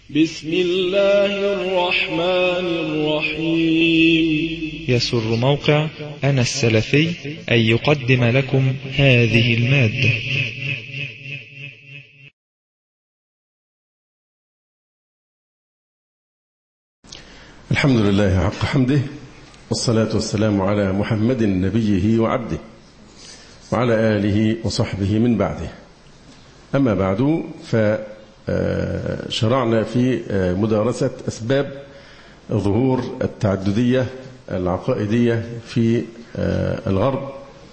بسم الله الرحمن الرحيم. يسر موقع أنا السلفي أن يقدم لكم هذه المادة. الحمد لله حق حمده، والصلاة والسلام على محمد نبيه وعبده وعلى آله وصحبه من بعده. أما بعد، فشرعنا في مدارسة أسباب ظهور التعددية العقائدية في الغرب،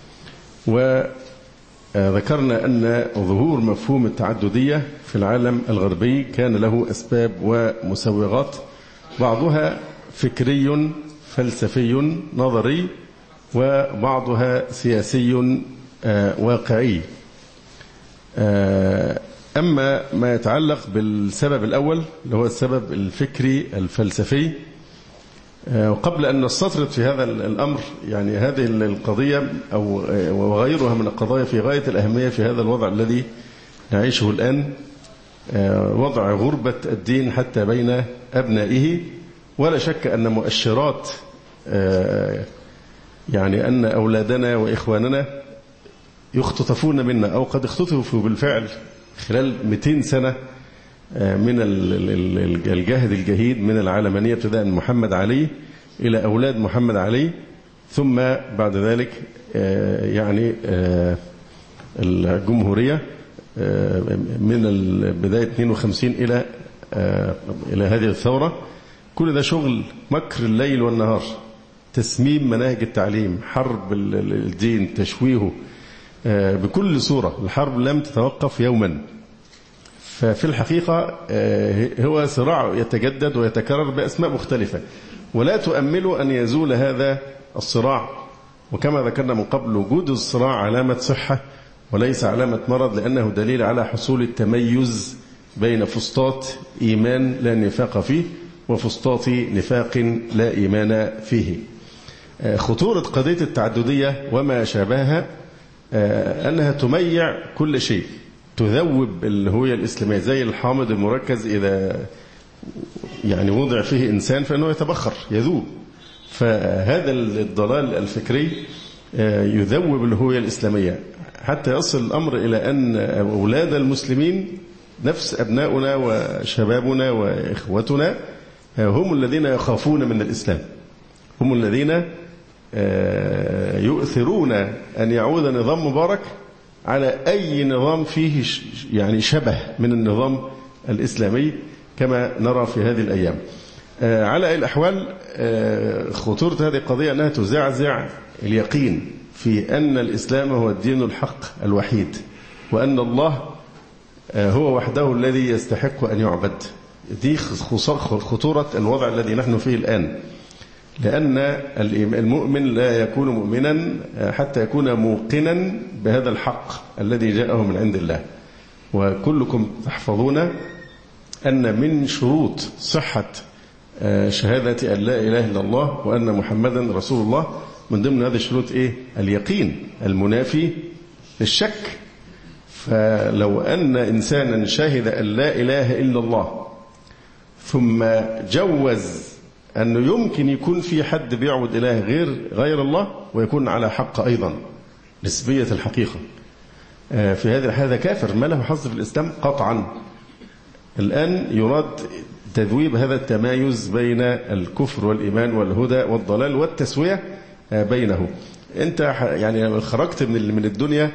وذكرنا أن ظهور مفهوم التعددية في العالم الغربي كان له أسباب ومسوغات، بعضها فكري فلسفي نظري، وبعضها سياسي واقعي. أما ما يتعلق بالسبب الأول اللي هو السبب الفكري الفلسفي، وقبل أن نستطرد في هذا الأمر، يعني هذه القضية أو وغيرها من القضايا في غاية الأهمية في هذا الوضع الذي نعيشه الآن، وضع غربة الدين حتى بين أبنائه. ولا شك أن مؤشرات يعني أن أولادنا وإخواننا يختطفون منا أو قد اختطفوا بالفعل خلال 200 سنة من الجاهد الجهيد من العلمانية، ابتداء من محمد علي إلى أولاد محمد علي، ثم بعد ذلك يعني الجمهورية من بداية 52 إلى هذه الثورة. كل ده شغل مكر الليل والنهار، تسميم مناهج التعليم، حرب الدين، تشويهه بكل صورة. الحرب لم تتوقف يوما. ففي الحقيقة هو صراع يتجدد ويتكرر بأسماء مختلفة، ولا تؤمل أن يزول هذا الصراع. وكما ذكرنا من قبل، وجود الصراع علامة صحة وليس علامة مرض، لأنه دليل على حصول التميز بين فسطاط إيمان لا نفاق فيه وفسطاط نفاق لا إيمان فيه. خطورة قضية التعددية وما شابهها أنها تميع كل شيء، تذوب الهوية الإسلامية، زي الحامض المركز إذا يعني وضع فيه إنسان فإنه يتبخر يذوب. فهذا الضلال الفكري يذوب الهوية الإسلامية حتى يصل الأمر إلى أن أولاد المسلمين نفس أبناؤنا وشبابنا وإخوتنا هم الذين يخافون من الإسلام، هم الذين يؤثرون أن يعود نظام مبارك على أي نظام فيه يعني شبه من النظام الإسلامي كما نرى في هذه الأيام. على أي الأحوال، خطورة هذه القضية أنها تزعزع اليقين في أن الإسلام هو الدين الحق الوحيد، وأن الله هو وحده الذي يستحق أن يعبد. دي خطورة الوضع الذي نحن فيه الآن، لأن المؤمن لا يكون مؤمنا حتى يكون موقنا بهذا الحق الذي جاءه من عند الله. وكلكم تحفظون أن من شروط صحة شهادة أن لا إله إلا الله وأن محمدا رسول الله، من ضمن هذه الشروط إيه؟ اليقين المنافي للشك. فلو أن إنسانا شهد أن لا إله إلا الله ثم جوز أنه يمكن يكون في حد بيعبد إله غير الله ويكون على حق أيضا، نسبية الحقيقة، في هذا كافر ما له حظ في الإسلام قطعا. الآن يراد تذويب هذا التمايز بين الكفر والإيمان والهدى والضلال والتسوية بينه. أنت يعني خرجت من الدنيا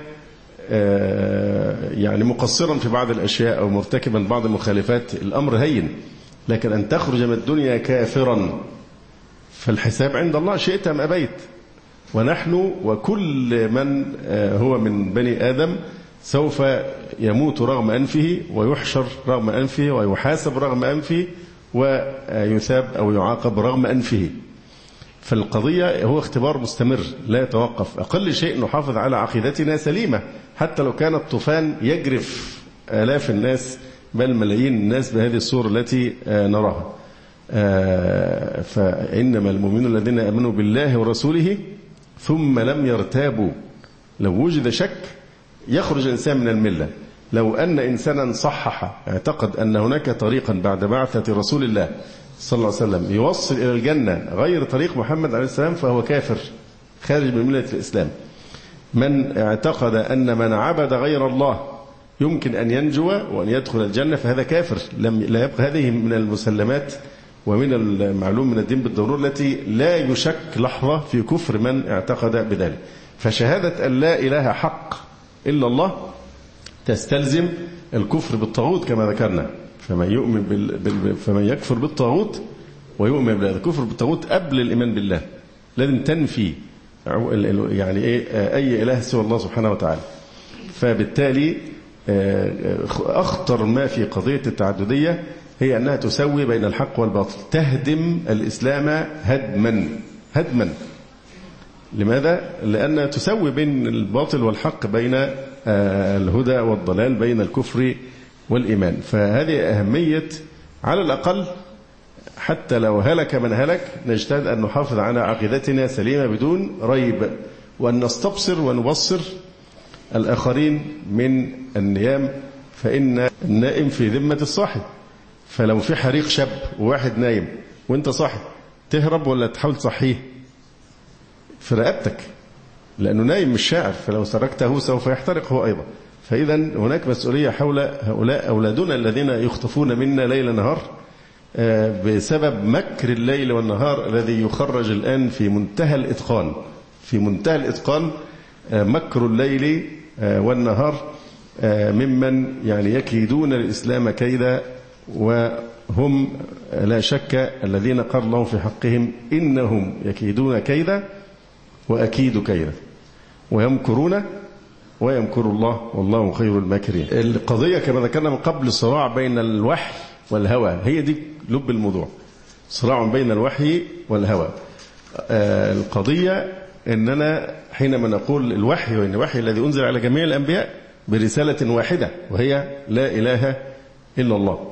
يعني مقصرا في بعض الأشياء أو مرتكبا بعض المخالفات، الأمر هين. لكن أن تخرج من الدنيا كافرا فالحساب عند الله شئت أم أبيت. ونحن وكل من هو من بني آدم سوف يموت رغم أنفه، ويحشر رغم أنفه، ويحاسب رغم أنفه، ويثاب أو يعاقب رغم أنفه. فالقضية هو اختبار مستمر لا يتوقف. أقل شيء نحافظ على عقيدتنا سليمة، حتى لو كان الطوفان يجرف آلاف الناس بل ملايين الناس بهذه الصورة التي نراها. فإنما المؤمنون الذين آمنوا بالله ورسوله ثم لم يرتابوا. لو وجد شك يخرج الإنسان من الملة. لو أن إنسانا صحح اعتقد أن هناك طريقا بعد بعثة رسول الله صلى الله عليه وسلم يوصل إلى الجنة غير طريق محمد عليه السلام فهو كافر خارج من ملة الإسلام. من اعتقد أن من عبد غير الله يمكن أن ينجو وأن يدخل الجنة فهذا كافر. لا يبقى هذه من المسلمات ومن المعلوم من الدين بالضرورة التي لا يشك لحظة في كفر من اعتقد بذلك. فشهادة أن لا إله حق إلا الله تستلزم الكفر بالطاغوت كما ذكرنا. فمن يكفر بالطاغوت ويؤمن بالله. الكفر بالطاغوت قبل الإيمان بالله. لازم تنفي يعني أي إله سوى الله سبحانه وتعالى. فبالتالي أخطر ما في قضية التعددية هي أنها تسوي بين الحق والباطل، تهدم الإسلام هدما. لماذا؟ لأنها تسوي بين الباطل والحق، بين الهدى والضلال، بين الكفر والإيمان. فهذه أهمية على الأقل حتى لو هلك من هلك نجتهد أن نحافظ على عقيدتنا سليمة بدون ريب، وأن نستبصر ونبصر الآخرين من النيام، فإن النائم في ذمة الصاحب. فلو في حريق شاب وواحد نايم وانت صاحي تهرب ولا تحاول تصحيه؟ في رقبتك، لأنه نايم مش شاعر، فلو تركته سوف يحترق هو أيضا. فإذا هناك مسؤولية حول هؤلاء أولادنا الذين يخطفون منا ليل نهار بسبب مكر الليل والنهار الذي يخرج الآن في منتهى الإتقان مكر الليل والنهار ممن يعني يكيدون الإسلام كيدا، وهم لا شك الذين قال الله في حقهم إنهم يكيدون كيدا وأكيد كيدا ويمكرون ويمكر الله والله خير الماكرين. القضية كما ذكرنا من قبل صراع بين الوحي والهوى، هي دي لب الموضوع، صراع بين الوحي والهوى. القضية أننا حينما نقول الوحي وإن الوحي الذي أنزل على جميع الأنبياء برسالة واحدة وهي لا إله إلا الله.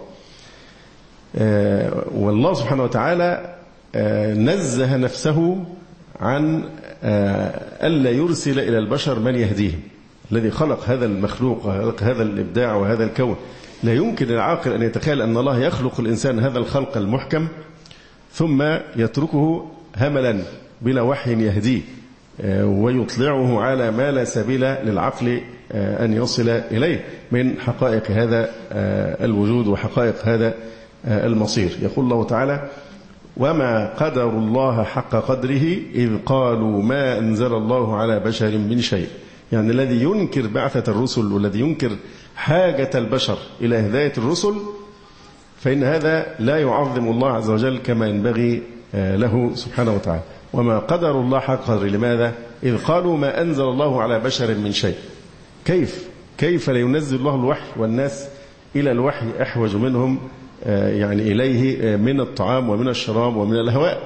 والله سبحانه وتعالى نزه نفسه عن ألا يرسل إلى البشر من يهديهم. الذي خلق هذا المخلوق وخلق هذا الإبداع وهذا الكون، لا يمكن العاقل أن يتخيل أن الله يخلق الإنسان هذا الخلق المحكم ثم يتركه هملا بلا وحي يهديه ويطلعه على ما لا سبيل للعقل أن يصل إليه من حقائق هذا الوجود وحقائق هذا المصير. يقول الله تعالى: وما قدر الله حق قدره إذ قالوا ما أنزل الله على بشر من شيء. يعني الذي ينكر بعثة الرسل والذي ينكر حاجة البشر إلى هداية الرسل فإن هذا لا يعظم الله عز وجل كما ينبغي له سبحانه وتعالى. وما قدر الله حق قدره. لماذا؟ إذ قالوا ما أنزل الله على بشر من شيء. كيف لا ينزل الله الوحي والناس إلى الوحي أحوج منهم يعني إليه من الطعام ومن الشراب ومن الهواء.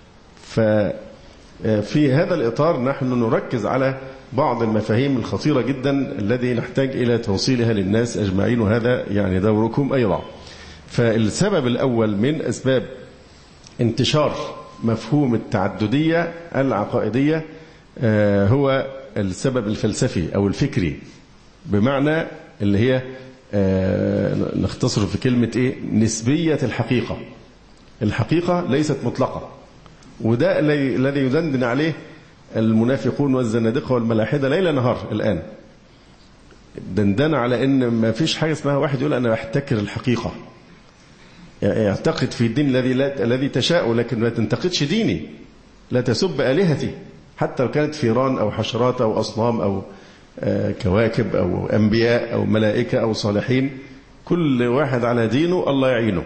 ففي هذا الإطار نحن نركز على بعض المفاهيم الخطيرة جدا الذي نحتاج إلى توصيلها للناس أجمعين، وهذا يعني دوركم أيضا. فالسبب الأول من أسباب انتشار مفهوم التعددية العقائدية هو السبب الفلسفي أو الفكري، بمعنى اللي هي نختصر في كلمة نسبية الحقيقة. الحقيقة ليست مطلقة، وده الذي يدندن عليه المنافقون والزنادقة والملاحدة ليل نهار الآن. دندن على أن ما فيش حاجة اسمها واحد يقول أنا أحتكر الحقيقة، يعتقد في الدين الذي تشاء، لكن ما تنتقدش ديني، لا تسب آلهتي حتى لو كانت فيران أو حشرات أو أصنام أو كواكب أو أنبياء أو ملائكة أو صالحين، كل واحد على دينه الله يعينه.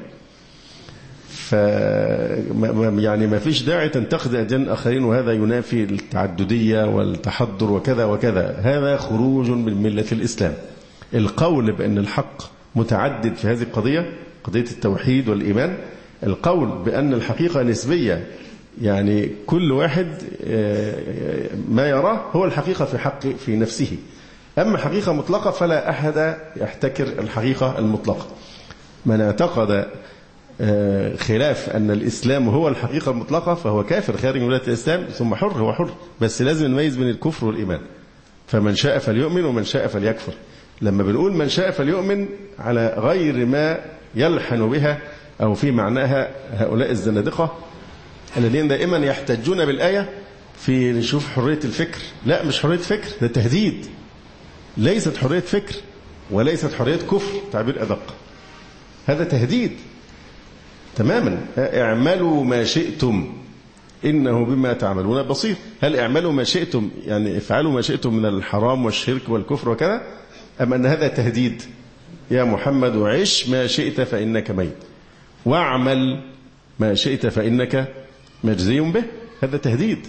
يعني ما فيش داعي تنتقد أديان آخرين، وهذا ينافي التعددية والتحضر وكذا وكذا. هذا خروج من ملة الإسلام. القول بأن الحق متعدد في هذه القضية، قضية التوحيد والإيمان، القول بأن الحقيقة نسبية، يعني كل واحد ما يراه هو الحقيقة في نفسه. أما حقيقة مطلقة فلا أحد يحتكر الحقيقة المطلقة. من اعتقد خلاف أن الإسلام هو الحقيقة المطلقة فهو كافر خارج من ملة الإسلام، ثم حر، هو حر، بس لازم نميز بين الكفر والإيمان. فمن شاء فليؤمن ومن شاء فليكفر. لما بنقول من شاء فليؤمن على غير ما يلحن بها أو في معناها هؤلاء الزنادقة الذين دائما يحتجون بالآية في نشوف حرية الفكر. لا، مش حرية فكر، ده تهديد. ليست حرية فكر وليست حرية كفر، تعبير أدق، هذا تهديد تماما. اعملوا ما شئتم إنه بما تعملون بصير. هل اعملوا ما شئتم يعني افعلوا ما شئتم من الحرام والشرك والكفر وكذا، أم أن هذا تهديد؟ يا محمد عش ما شئت فإنك ميت، واعمل ما شئت فإنك مجزي به، هذا تهديد.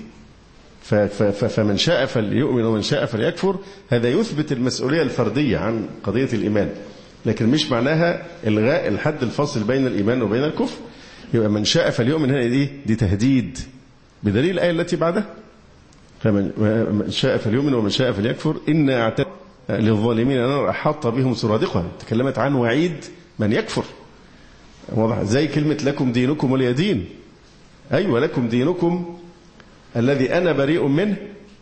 فمن شاء فليؤمن ومن شاء فليكفر، هذا يثبت المسؤولية الفردية عن قضية الإيمان، لكن مش معناها إلغاء الحد الفاصل بين الإيمان وبين الكفر. يبقى من شاء فليؤمن هنا دي تهديد، بدليل الآية التي بعدها فمن شاء فليؤمن ومن شاء فليكفر إنا أعتدنا للظالمين نار أحاط بهم سرادقها. تكلمت عن وعيد من يكفر، واضح زي كلمة لكم دينكم ولي دين. أيوة، لكم دينكم الذي أنا بريء منه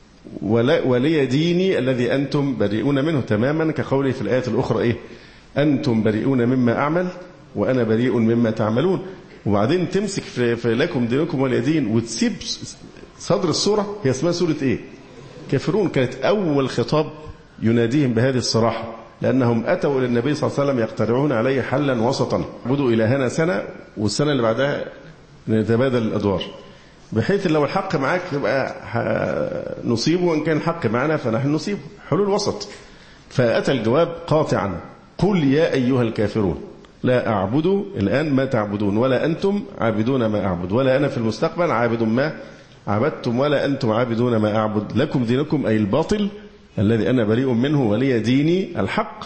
ولي ديني الذي أنتم بريئون منه، تماما كقوله في الآية الأخرى إيه؟ أنتم بريئون مما أعمل وأنا بريء مما تعملون. وبعدين تمسك في لكم دينكم ولي دين وتسيب صدر السورة. هي اسمها سورة إيه؟ كافرون. كانت أول خطاب يناديهم بهذه الصراحة، لأنهم أتوا إلى النبي صلى الله عليه وسلم يقترعون عليه حلا وسطا، بدوا إلهنا سنة والسنة اللي بعدها نتبادل الأدوار، بحيث لو الحق معك يبقى نصيبه، وإن كان الحق معنا فنحن نصيبه، حلول وسط. فأتى الجواب قاطعا: قل يا أيها الكافرون لا أعبد الآن ما تعبدون ولا أنتم عابدون ما أعبد ولا أنا في المستقبل عابد ما عبدتم ولا أنتم عابدون ما أعبد، لكم دينكم أي الباطل الذي أنا بريء منه ولي ديني الحق.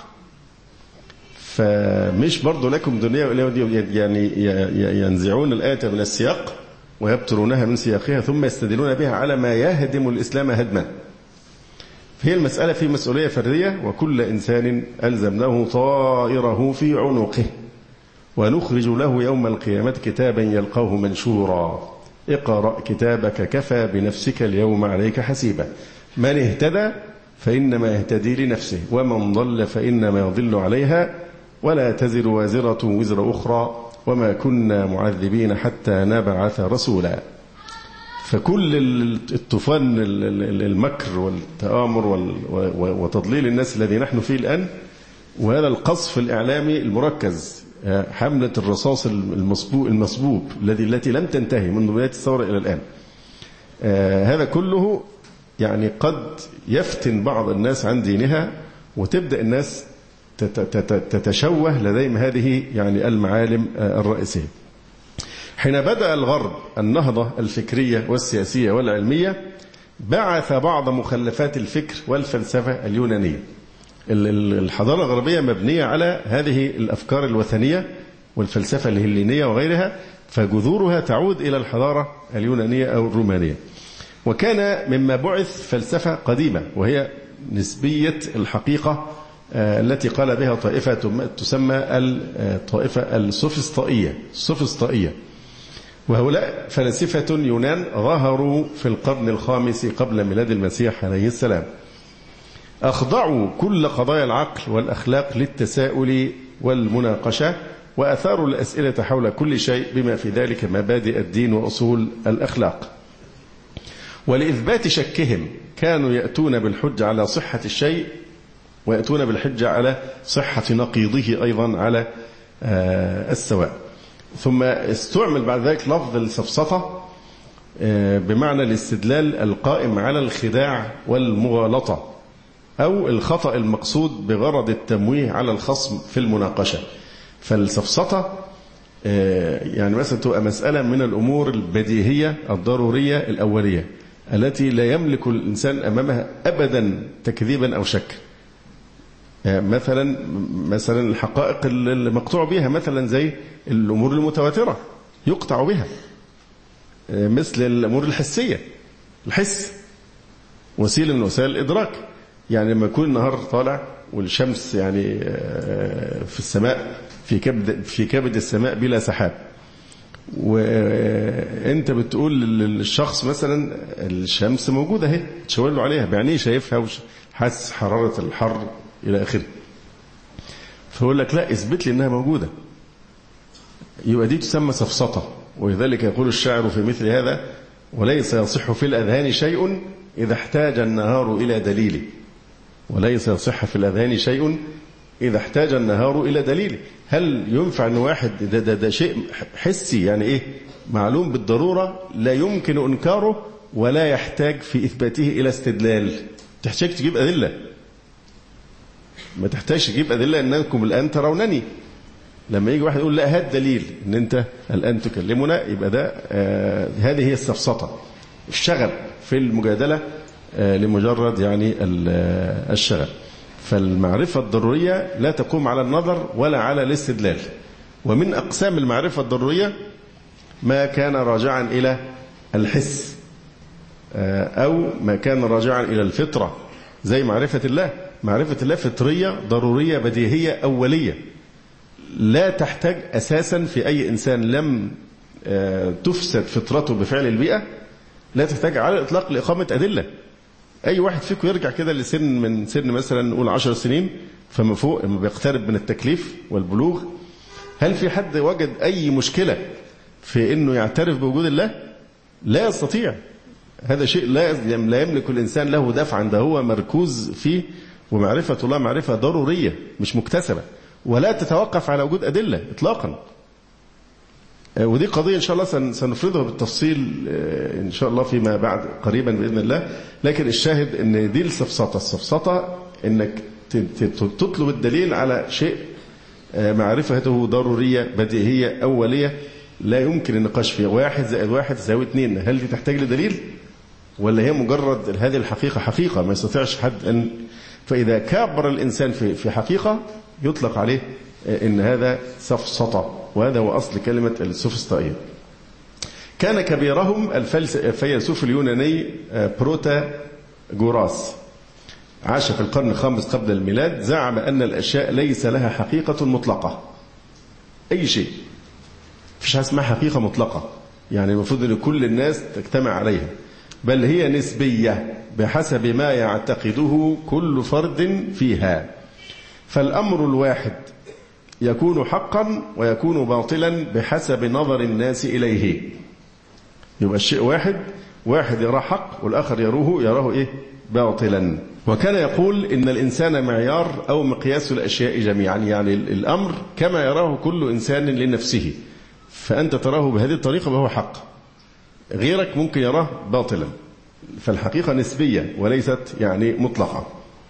فمش برضو لكم دنيا يعني ينزعون الآية من السياق ويبترونها من سياقها ثم يستدلون بها على ما يهدم الإسلام هدما. هي المسألة في مسؤولية فردية، وكل إنسان ألزمناه طائره في عنقه ونخرج له يوم القيامة كتابا يلقاه منشورا اقرأ كتابك كفى بنفسك اليوم عليك حسيبا من اهتدى فإنما يهتدي لنفسه ومن ضل فإنما يضل عليها ولا تزر وازرة وزر أخرى وما كنا معذبين حتى نبعث رسولا. فكل الطوفان المكر والتآمر وتضليل الناس الذي نحن فيه الآن، وهذا القصف الإعلامي المركز، حملة الرصاص المصبوب التي لم تنتهي منذ بداية الثورة إلى الآن، هذا كله يعني قد يفتن بعض الناس عن دينها، وتبدأ الناس تتشوه لديهم هذه يعني المعالم الرئيسية. حين بدأ الغرب النهضة الفكرية والسياسية والعلمية بعث بعض مخلفات الفكر والفلسفة اليونانية. الحضارة الغربية مبنية على هذه الأفكار الوثنية والفلسفة الهلينية وغيرها، فجذورها تعود إلى الحضارة اليونانية أو الرومانية. وكان مما بعث فلسفة قديمة وهي نسبية الحقيقة التي قال بها طائفة تسمى الطائفة السوفسطائية. وهؤلاء فلاسفة يونان ظهروا في القرن الخامس قبل ميلاد المسيح عليه السلام، أخضعوا كل قضايا العقل والأخلاق للتساؤل والمناقشة، وأثاروا الأسئلة حول كل شيء بما في ذلك مبادئ الدين وأصول الأخلاق. ولإثبات شكهم كانوا يأتون بالحجة على صحة الشيء ويأتون بالحجة على صحة نقيضه أيضا على السواء. ثم استعمل بعد ذلك لفظ السفسطة بمعنى الاستدلال القائم على الخداع والمغالطة أو الخطأ المقصود بغرض التمويه على الخصم في المناقشة. فالسفسطة يعني مثلا تبقى مسألة من الأمور البديهية الضرورية الأولية التي لا يملك الإنسان أمامها أبدا تكذيبا أو شك. مثلا الحقائق المقطوع بها، مثلا زي الأمور المتواترة يقطع بها، مثل الأمور الحسية، الحس وسيلة من وسائل الإدراك. يعني لما يكون النهار طالع والشمس يعني في السماء في كبد السماء بلا سحاب، وانت بتقول للشخص مثلا الشمس موجودة اهي، تشاور له عليها بعينيه، شايفها وحاسس حرارة الحر إلى آخره، فيقول لك لا اثبت لي انها موجودة، يبقى دي تسمى سفسطة. ولذلك يقول الشاعر في مثل هذا: وليس يصح في الأذهان شيء إذا احتاج النهار إلى دليل. وليس يصح في الأذهان شيء إذا احتاج النهار إلى دليل. هل ينفع أن واحد ده شيء حسي، يعني إيه، معلوم بالضرورة لا يمكن إنكاره ولا يحتاج في إثباته إلى استدلال. تحتاج تجيب أدلة، ما تحتاج تجيب أدلة أنكم الآن ترونني. لما يجي واحد يقول لا هات دليل ان انت الان تكلمنا، يبقى ده هذه هي السفسطة، الشغل في المجادلة لمجرد يعني الشغل. فالمعرفة الضرورية لا تقوم على النظر ولا على الاستدلال. ومن أقسام المعرفة الضرورية ما كان راجعا إلى الحس أو ما كان راجعا إلى الفطرة، زي معرفة الله. معرفة الله فطرية ضرورية بديهية أولية، لا تحتاج أساسا في أي إنسان لم تفسد فطرته بفعل البيئة، لا تحتاج على الإطلاق لإقامة أدلة. أي واحد فيكم يرجع كده من سن مثلا نقول 10 سنين فما فوق، لما بيقترب من التكليف والبلوغ، هل في حد وجد أي مشكلة في أنه يعترف بوجود الله؟ لا يستطيع. هذا شيء لا يملك الإنسان له دفعا، ده هو مركوز فيه. ومعرفة الله معرفة ضرورية مش مكتسبة، ولا تتوقف على وجود أدلة إطلاقا. ودي قضية إن شاء الله سنفردها بالتفصيل إن شاء الله فيما بعد قريبا بإذن الله. لكن الشاهد أن دي السفسطة إنك تطلب الدليل على شيء معرفته ضرورية بديهية أولية لا يمكن النقاش فيها. 1 زائد 1 يساوي 2. هل دي تحتاج لدليل ولا هي مجرد هذه الحقيقة حقيقة ما يستطيعش حد أن، فإذا كابر الإنسان في حقيقة يطلق عليه إن هذا سفسطة. وهذا هو أصل كلمة السوفسطائية. كان كبيرهم الفيلسوف اليوناني بروتاغوراس، عاش في القرن الخامس قبل الميلاد. زعم أن الأشياء ليس لها حقيقة مطلقة. أي شيء فيش اسمها حقيقة مطلقة، يعني المفروض أن كل الناس تجتمع عليها، بل هي نسبية بحسب ما يعتقده كل فرد فيها. فالأمر الواحد يكون حقا ويكون باطلا بحسب نظر الناس إليه. يبقى الشيء واحد يراه حق والآخر يراه إيه؟ باطلا. وكان يقول إن الإنسان معيار أو مقياس الأشياء جميعا، يعني الأمر كما يراه كل إنسان لنفسه، فأنت تراه بهذه الطريقة وهو حق، غيرك ممكن يراه باطلا. فالحقيقة نسبية وليست يعني مطلقة.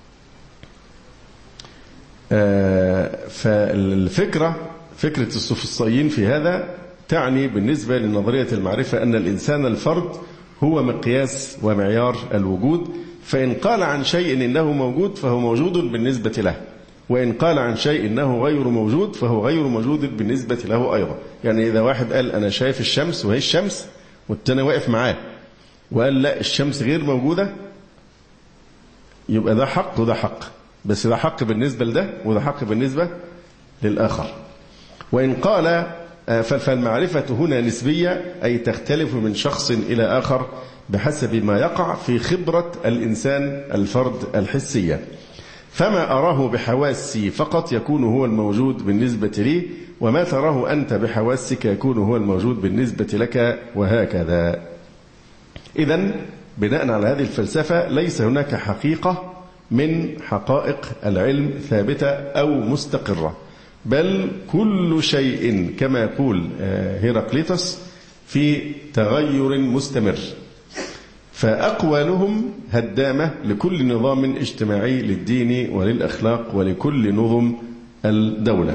فالفكرة فكرة السوفسطائيين في هذا تعني بالنسبة لنظرية المعرفة أن الإنسان الفرد هو مقياس ومعيار الوجود، فإن قال عن شيء إنه موجود فهو موجود بالنسبة له، وإن قال عن شيء إنه غير موجود فهو غير موجود بالنسبة له أيضا. يعني إذا واحد قال أنا شايف الشمس وهي الشمس والتاني واقف معاه وقال لا الشمس غير موجودة، يبقى ده حق وده حق، بس ده حق بالنسبة لده وده حق بالنسبة للآخر. وإن قال فالمعرفة هنا نسبية، أي تختلف من شخص إلى آخر بحسب ما يقع في خبرة الإنسان الفرد الحسية. فما أراه بحواسي فقط يكون هو الموجود بالنسبة لي، وما تراه أنت بحواسك يكون هو الموجود بالنسبة لك، وهكذا. إذن بناء على هذه الفلسفة ليس هناك حقيقة من حقائق العلم ثابتة أو مستقرة، بل كل شيء كما يقول هيراقليطس في تغير مستمر. فأقوالهم هدامة لكل نظام اجتماعي للدين وللأخلاق ولكل نظم الدولة.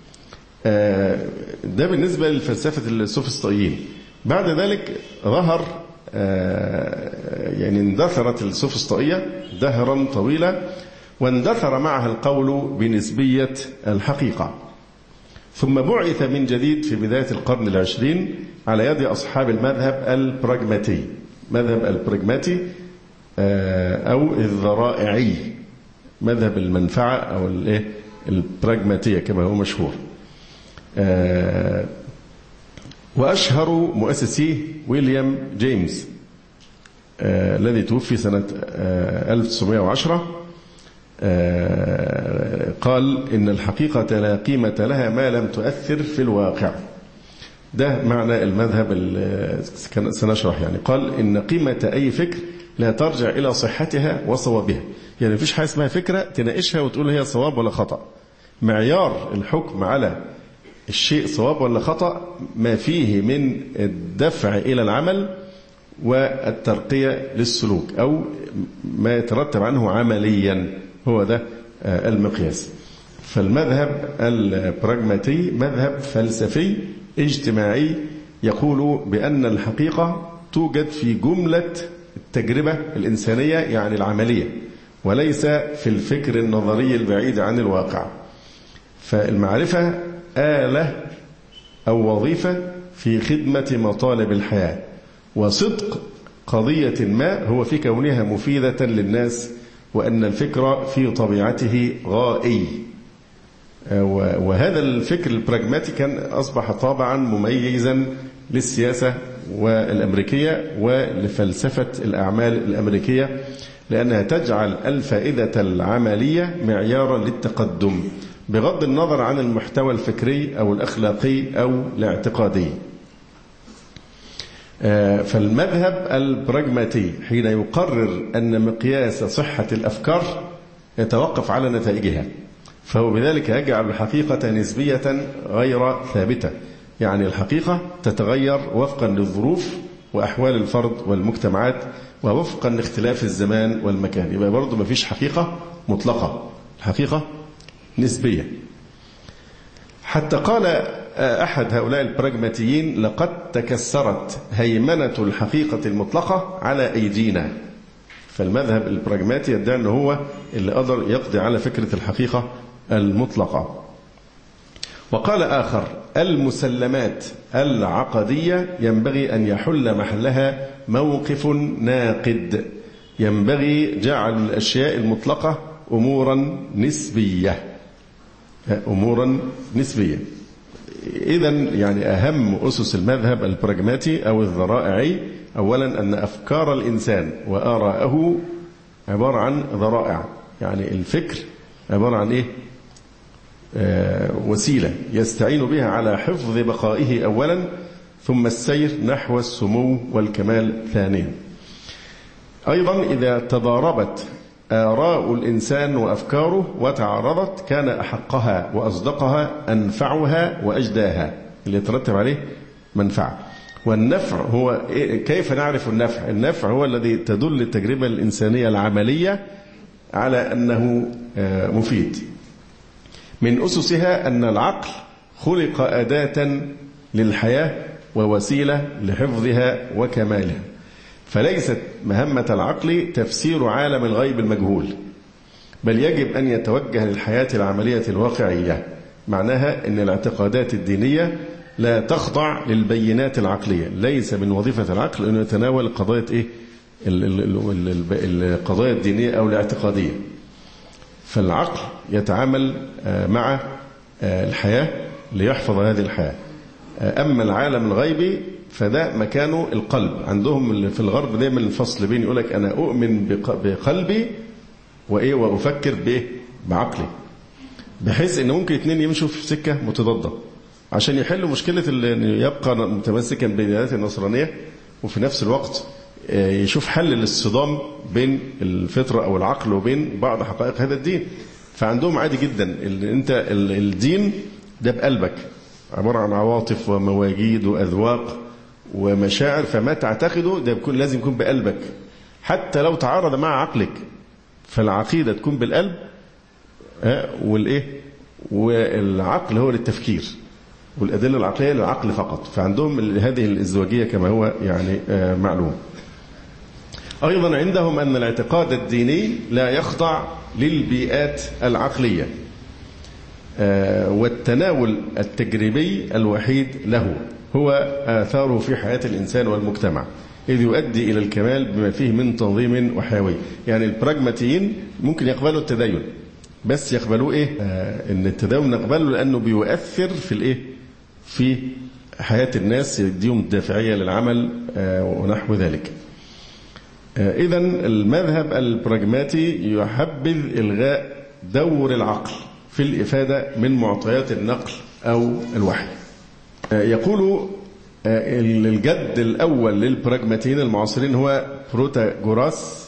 ده بالنسبة للفلسفة السوفسطائيين. بعد ذلك ظهر يعني اندثرت السوفسطائية دهرا طويلا، واندثر معها القول بنسبية الحقيقة. ثم بعث من جديد في بداية القرن العشرين على يد أصحاب المذهب البراغماتي، مذهب البراغماتي أو الذرائعي، مذهب المنفعة أو البراغماتية كما هو مشهور. وأشهر مؤسسيه ويليام جيمس الذي توفي سنة 1910، قال إن الحقيقة لا قيمة لها ما لم تؤثر في الواقع. ده معنى المذهب سنشرح. يعني قال إن قيمة أي فكر لا ترجع إلى صحتها وصوابها. يعني مفيش حاجة اسمها فكرة تناقشها وتقول هي صواب ولا خطأ. معيار الحكم على الشيء صواب ولا خطأ ما فيه من الدفع إلى العمل والترقية للسلوك أو ما يترتب عنه عمليا، هو ده المقياس. فالمذهب البراغماتي مذهب فلسفي اجتماعي يقول بأن الحقيقة توجد في جملة التجربة الإنسانية يعني العملية، وليس في الفكر النظري البعيد عن الواقع. فالمعرفة آلة أو وظيفة في خدمة مطالب الحياة، وصدق قضية ما هو في كونها مفيدة للناس، وأن الفكر في طبيعته غائي. وهذا الفكر البراغماتي كان أصبح طابعا مميزا للسياسة والأمريكية ولفلسفة الأعمال الأمريكية، لأنها تجعل الفائدة العملية معيارا للتقدم بغض النظر عن المحتوى الفكري أو الأخلاقي أو الاعتقادي. فالمذهب البراغماتي حين يقرر أن مقياس صحة الأفكار يتوقف على نتائجها، فهو بذلك يجعل الحقيقة نسبية غير ثابتة. يعني الحقيقة تتغير وفقا للظروف وأحوال الفرد والمجتمعات ووفقا لاختلاف الزمان والمكان. يبقى برضو ما فيش حقيقة مطلقة، الحقيقة نسبية. حتى قال أحد هؤلاء البراغماتيين لقد تكسرت هيمنة الحقيقة المطلقة على أيدينا. فالمذهب البراغماتي يدعي أنه هو اللي قدر يقضي على فكرة الحقيقة المطلقة. وقال آخر المسلمات العقدية ينبغي أن يحل محلها موقف ناقد، ينبغي جعل الأشياء المطلقة أمورا نسبية، أمورا نسبية. إذن يعني أهم أسس المذهب البراغماتي أو الذرائعي أولا أن أفكار الإنسان وآراءه عبارة عن ذرائع. يعني الفكر عبارة عن إيه؟ وسيلة يستعين بها على حفظ بقائه أولا، ثم السير نحو السمو والكمال ثانيا. أيضا إذا تضاربت آراء الإنسان وأفكاره وتعارضت كان أحقها وأصدقها أنفعها وأجداها، اللي يترتب عليه منفعة. والنفع هو كيف نعرف النفع؟ النفع هو الذي تدل التجربة الإنسانية العملية على أنه مفيد. من أسسها أن العقل خلق أداة للحياة ووسيلة لحفظها وكمالها، فليست مهمة العقل تفسير عالم الغيب المجهول، بل يجب أن يتوجه للحياة العملية الواقعية. معناها أن الاعتقادات الدينية لا تخضع للبينات العقلية، ليس من وظيفة العقل أن يتناول قضايا إيه؟ القضايا الدينية أو الاعتقادية. فالعقل يتعامل مع الحياة ليحفظ هذه الحياة. أما العالم الغيبي فده مكانه القلب. عندهم في الغرب دايما الفصل بين يقولك أنا أؤمن بقلبي وأفكر بعقلي، بحيث أن ممكن اثنين يمشوا في سكة متضادة عشان يحلوا مشكلة أن يبقى متمسكا بالديانات النصرانية وفي نفس الوقت يشوف حل للصدام بين الفطرة أو العقل وبين بعض حقائق هذا الدين. فعندهم عادي جدا أنت الدين ده بقلبك، عبارة عن عواطف ومواجيد وأذواق ومشاعر، فما تعتقده ده لازم يكون بقلبك حتى لو تعارض مع عقلك. فالعقيدة تكون بالقلب والعقل هو للتفكير والأدلة العقلية للعقل فقط. فعندهم هذه الازدواجية كما هو يعني معلوم. أيضا عندهم أن الاعتقاد الديني لا يخضع للبيئات العقلية، والتناول التجريبي الوحيد له هو آثاره في حياة الإنسان والمجتمع، إذ يؤدي إلى الكمال بما فيه من تنظيم وحيوية. يعني البراغماتيين ممكن يقبلوا التدين، بس يقبلوا إن التدين نقبله لأنه بيؤثر في حياة الناس، يديهم الدافعية للعمل ونحو ذلك. إذن المذهب البراغماتي يحبذ إلغاء دور العقل في الإفادة من معطيات النقل أو الوحي. يقول الجد الأول للبراجماتيين المعاصرين هو بروتاغوراس،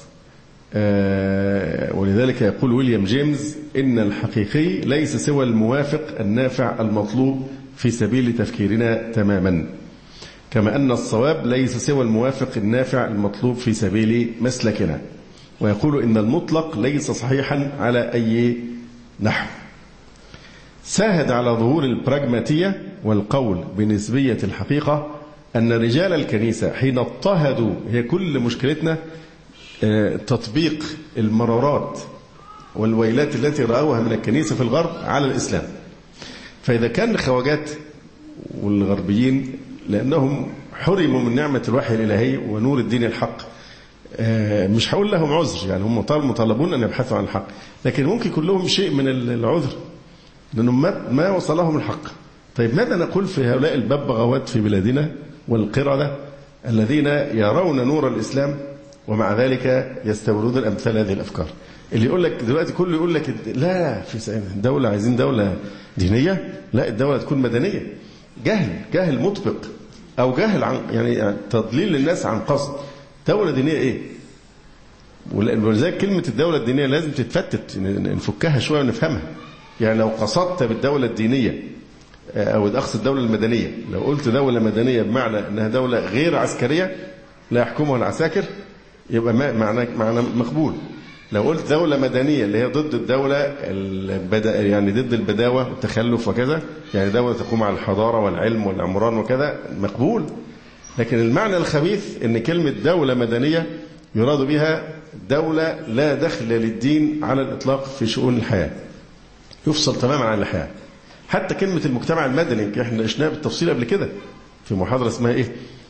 ولذلك يقول ويليام جيمس إن الحقيقي ليس سوى الموافق النافع المطلوب في سبيل تفكيرنا تماما، كما أن الصواب ليس سوى الموافق النافع المطلوب في سبيل مسلكنا. ويقول إن المطلق ليس صحيحا على أي نحو. ساهد على ظهور البراجماتية والقول بنسبية الحقيقة أن رجال الكنيسة حين اضطهدوا، هي كل مشكلتنا تطبيق المرارات والويلات التي رأوها من الكنيسة في الغرب على الإسلام. فإذا كان الخواجات والغربيين لأنهم حرموا من نعمة الوحي الإلهي ونور الدين الحق، مش هقول لهم عذر، يعني هم مطالبون أن يبحثوا عن الحق، لكن ممكن يكون لهم شيء من العذر لأنهم ما وصلهم الحق. طيب ماذا نقول في هؤلاء الببغاوات في بلادنا والقردة الذين يرون نور الإسلام ومع ذلك يستوردون أمثال هذه الأفكار؟ اللي يقول لك دلوقتي كله يقول لك لا في دولة، عايزين دولة دينية، لا الدولة تكون مدنية. جهل مطبق، أو جهل عن يعني تضليل الناس عن قصد. دولة دينية إيه؟ ولذلك كلمة الدولة الدينية لازم تتفتت نفكها شوية ونفهمها. يعني لو قصدت بالدولة الدينية أو أقصد الدولة المدنية، لو قلت دولة مدنية بمعنى أنها دولة غير عسكرية لا يحكمها العساكر، يبقى معنى مقبول. لو قلت دولة مدنية اللي هي ضد الدولة يعني ضد البداوة والتخلف وكذا، يعني دولة تقوم على الحضارة والعلم والعمران وكذا، مقبول. لكن المعنى الخبيث أن كلمة دولة مدنية يراد بها دولة لا دخل للدين على الإطلاق في شؤون الحياة، يفصل تماما عن الحياة. حتى كلمة المجتمع المدني احنا ناقشناها بالتفصيل قبل كده في محاضرة اسمها ايه؟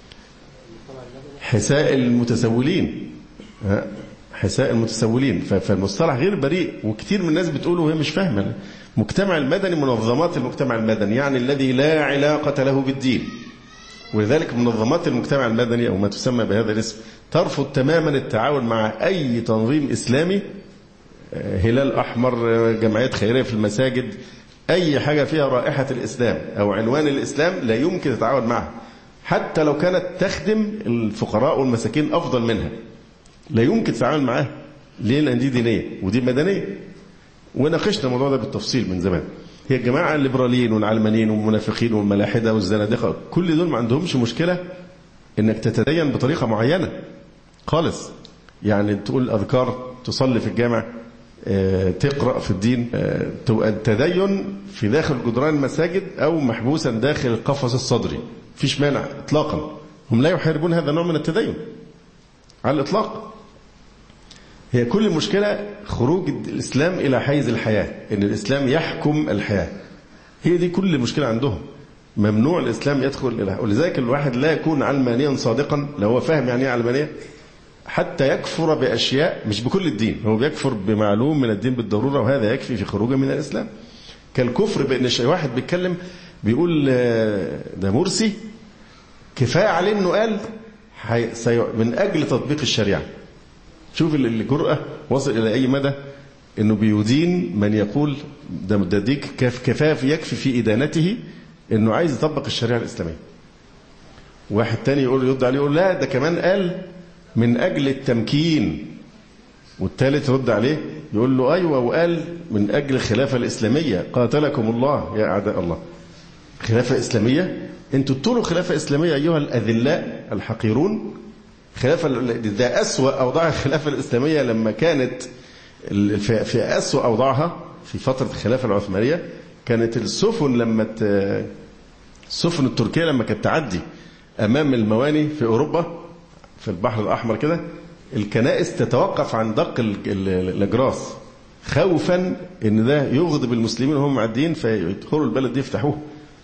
حساء المتسولين. حساء المتسولين. فالمصطلح غير بريء، وكثير من الناس بتقوله وهي مش فاهمة. المجتمع المدني منظمات المجتمع المدني، يعني الذي لا علاقة له بالدين. ولذلك منظمات المجتمع المدني أو ما تسمى بهذا الاسم ترفض تماما التعاون مع أي تنظيم إسلامي، هلال أحمر، جمعيات خيرية في المساجد، أي حاجة فيها رائحة الإسلام أو عنوان الإسلام لا يمكن تتعاون معها، حتى لو كانت تخدم الفقراء والمساكين أفضل منها لا يمكن تتعاون معها. ليه؟ لأن دي دينية ودي مدنية. وناقشنا الموضوع ده بالتفصيل من زمان. هي الجماعة الليبراليين والعلمانيين والمنافقين والملاحدة والزنادقة كل دول ما عندهمش مشكلة إنك تتدين بطريقة معينة خالص. يعني تقول أذكار، تصلي في الجامع، تقرأ في الدين، تبقى التدين في داخل جدران المساجد أو محبوسا داخل القفص الصدري، فيش مانع إطلاقا. هم لا يحاربون هذا النوع من التدين على الإطلاق. هي كل المشكلة خروج الإسلام إلى حيز الحياة، إن الإسلام يحكم الحياة. هي دي كل المشكلة عندهم. ممنوع الإسلام يدخل إلى، ولذلك الواحد لا يكون علمانيا صادقا لو هو فاهم يعني ايه علمانية، حتى يكفر بأشياء مش بكل الدين، هو بيكفر بمعلوم من الدين بالضرورة، وهذا يكفي في خروجه من الإسلام. كالكفر بأن واحد بيتكلم بيقول ده مرسي كفاية عليه أنه قال من أجل تطبيق الشريعة. شوف الجرأة وصل إلى أي مدى، أنه بيدين من يقول ده ديك كفاية يكفي في إدانته أنه عايز يطبق الشريعة الإسلامية. واحد تاني يقول يرد عليه يقول لا ده كمان قال من أجل التمكين، والثالث رد عليه يقول له أيوة وقال من أجل الخلافة الإسلامية، قاتلكم الله يا أعداء الله. خلافة إسلامية؟ أنتوا تقولوا خلافة إسلامية أيها الأذلاء الحقيرون. خلافة ده أسوأ أوضاع الخلافة الإسلامية لما كانت في أسوأ أوضاعها في فترة الخلافة العثمانية. كانت السفن السفن التركية لما كانت تعدي أمام المواني في أوروبا في البحر الأحمر كده، الكنائس تتوقف عن دق الأجراس خوفا ان ده يغضب المسلمين وهم معديين فيدخلوا البلد دي يفتحوه.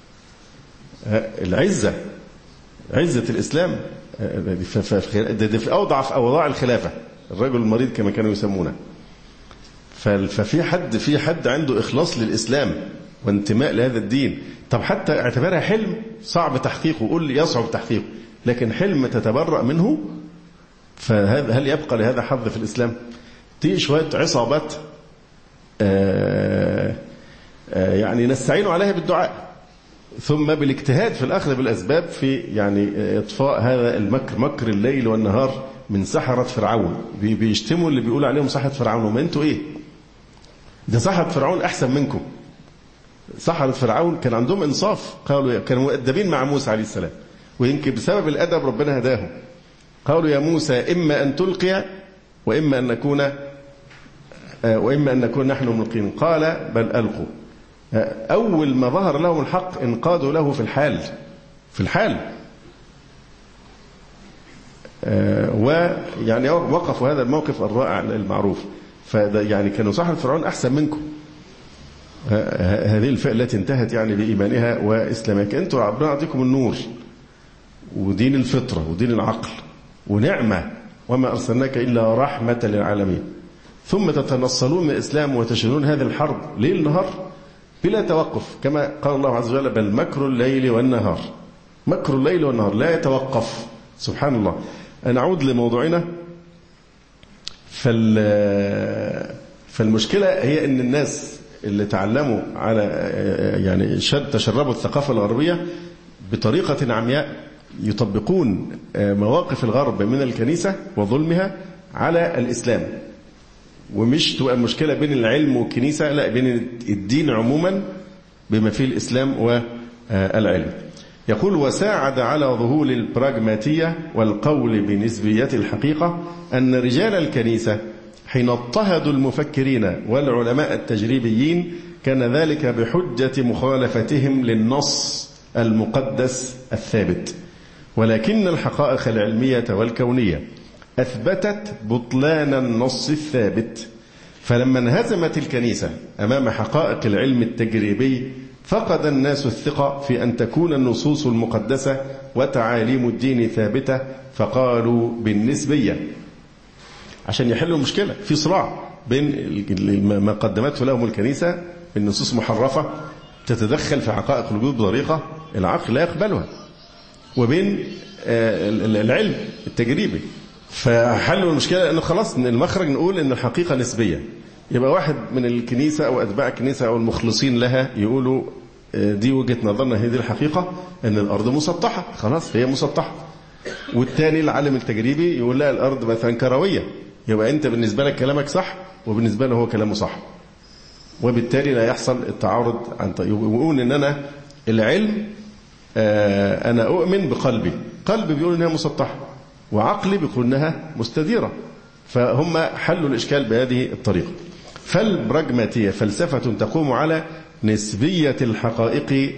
العزة، عزة الإسلام دي في أوضع أوضاع الخلافة، الرجل المريض كما كانوا يسمونه. ففي حد عنده إخلاص للإسلام وانتماء لهذا الدين. طب حتى اعتبرها حلم صعب تحقيقه، قول لي يصعب تحقيقه، لكن حلم تتبرأ منه، فهل يبقى لهذا حظ في الإسلام؟ دي شوية عصابات يعني نستعين عليها بالدعاء، ثم بالاجتهاد في الأخذ بالأسباب في يعني إطفاء هذا المكر، مكر الليل والنهار من سحرة فرعون. بيشتموا اللي بيقول عليهم سحرة فرعون، وما أنتوا إيه؟ ده سحرة فرعون أحسن منكم. سحرة فرعون كان عندهم إنصاف، قالوا كانوا مؤدبين مع موسى عليه السلام، ويمكن بسبب الأدب ربنا هداهم. قالوا يا موسى إما أن تلقي وإما أن نكون نحن ملقين. قال بل ألقوا. أول ما ظهر لهم الحق انقادوا له في الحال ويعني وقفوا هذا الموقف الرائع المعروف. يعني كانوا سحرة فرعون أحسن منكم. هذه الفئة التي انتهت يعني بإيمانها وإسلامها. أنتوا ربنا يعطيكم النور ودين الفطرة ودين العقل ونعمة، وما أرسلناك إلا رحمة للعالمين، ثم تتنصلون من الإسلام وتشهدون هذه الحرب ليل نهار بلا توقف، كما قال الله عز وجل بل مكر الليل والنهار. مكر الليل والنهار لا يتوقف. سبحان الله. نعود لموضوعنا. فالمشكلة هي أن الناس اللي تعلموا على يعني تشربوا الثقافة الغربية بطريقة عمياء يطبقون مواقف الغرب من الكنيسة وظلمها على الإسلام، ومش تبقى المشكلة بين العلم والكنيسة، لا، بين الدين عموما بما فيه الإسلام والعلم. يقول وساعد على ظهور البراغماتية والقول بنسبية الحقيقة أن رجال الكنيسة حين اضطهدوا المفكرين والعلماء التجريبيين كان ذلك بحجة مخالفتهم للنص المقدس الثابت، ولكن الحقائق العلمية والكونية أثبتت بطلان النص الثابت. فلما انهزمت الكنيسة أمام حقائق العلم التجريبي فقد الناس الثقة في أن تكون النصوص المقدسة وتعاليم الدين ثابتة، فقالوا بالنسبية عشان يحلوا المشكلة. في صراع بين ما قدمته لهم الكنيسة من نصوص محرفة تتدخل في حقائق الوجود بطريقة العقل لا يقبلها، وبين العلم التجريبي. فحلوا المشكلة أنه خلاص المخرج نقول أن الحقيقة نسبية. يبقى واحد من الكنيسة أو أتباع الكنيسة أو المخلصين لها يقولوا دي وجهة نظرنا، هذه الحقيقة أن الأرض مسطحة، خلاص هي مسطحة. والتاني العالم التجريبي يقول لا الأرض مثلا كروية، يبقى أنت بالنسبة لك كلامك صح وبالنسبة له هو كلامه صح، وبالتالي لا يحصل التعارض عن طريق. ويقول إن أنا العلم أنا أؤمن بقلبي، قلبي بيقول إنها مسطحة وعقلي بيقول إنها مستديرة. فهم حلوا الإشكال بهذه الطريقة. فالبراغماتية فلسفة تقوم على نسبية الحقائق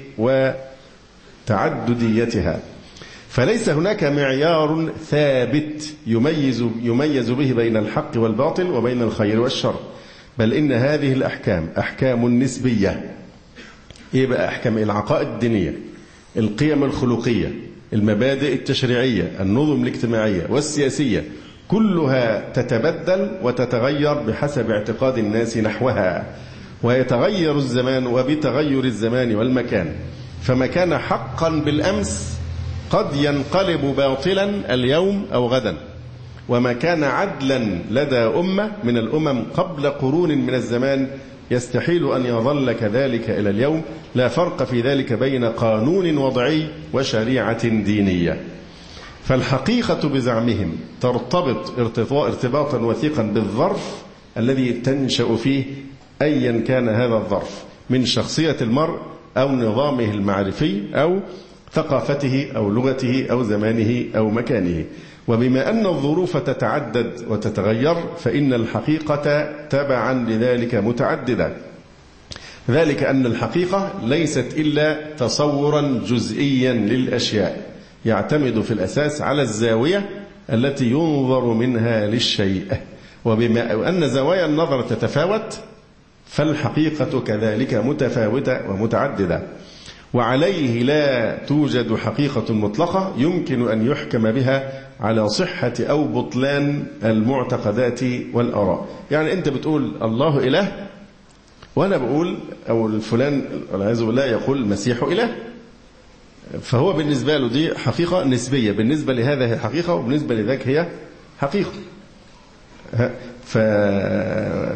وتعدديتها، فليس هناك معيار ثابت يميز به بين الحق والباطل وبين الخير والشر، بل إن هذه الأحكام أحكام نسبية. إيه بقى أحكام؟ العقائد الدينية، القيم الخلقية، المبادئ التشريعية، النظم الاجتماعية والسياسية، كلها تتبدل وتتغير بحسب اعتقاد الناس نحوها، ويتغير الزمان وبتغير الزمان والمكان، فما كان حقا بالأمس قد ينقلب باطلا اليوم أو غدا، وما كان عدلا لدى أمة من الأمم قبل قرون من الزمان يستحيل أن يظل كذلك إلى اليوم. لا فرق في ذلك بين قانون وضعي وشريعة دينية. فالحقيقة بزعمهم ترتبط ارتباطا وثيقا بالظرف الذي تنشأ فيه أيا كان هذا الظرف من شخصية المرء أو نظامه المعرفي أو ثقافته أو لغته أو زمانه أو مكانه. وبما أن الظروف تتعدد وتتغير فإن الحقيقة تبعا لذلك متعددة. ذلك أن الحقيقة ليست إلا تصورا جزئيا للأشياء يعتمد في الأساس على الزاوية التي ينظر منها للشيء، وبما أن زوايا النظر تتفاوت فالحقيقة كذلك متفاوتة ومتعددة، وعليه لا توجد حقيقة مطلقة يمكن أن يحكم بها على صحة أو بطلان المعتقدات والآراء. يعني أنت بتقول الله إله وأنا بقول أو الفلان والعياذ بالله يقول المسيح إله، فهو بالنسبة له دي حقيقة نسبية، بالنسبة لهذا هي حقيقة وبالنسبة لذاك هي حقيقة.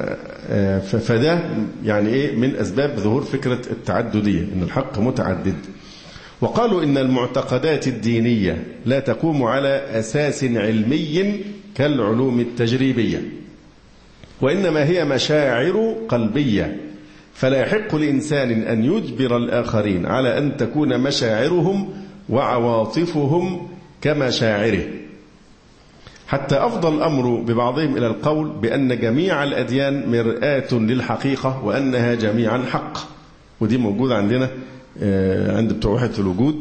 فده يعني إيه من أسباب ظهور فكرة التعددية، إن الحق متعدد. وقالوا إن المعتقدات الدينية لا تقوم على أساس علمي كالعلوم التجريبية، وإنما هي مشاعر قلبية، فلا يحق لإنسان أن يجبر الآخرين على أن تكون مشاعرهم وعواطفهم كمشاعره، حتى أفضى الأمر ببعضهم إلى القول بأن جميع الأديان مرآة للحقيقة وأنها جميعا حق. ودي موجودة عندنا عند بتوع وحدة الوجود،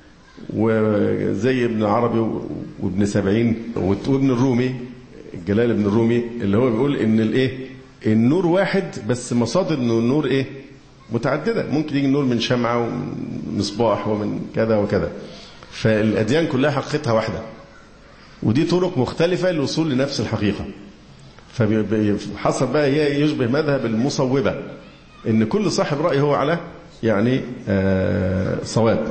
وزي ابن العربي وابن سبعين وابن الرومي، الجلال ابن الرومي، اللي هو بيقول إن الإيه النور واحد بس مصادر النور إيه متعددة، ممكن يجي النور من شمعة ومن مصباح ومن كذا وكذا، فالأديان كلها حقيقتها واحدة، ودي طرق مختلفة للوصول لنفس الحقيقة. فحصل بقى هي يشبه مذهب المصوبة، إن كل صاحب رأي هو على يعني صواب.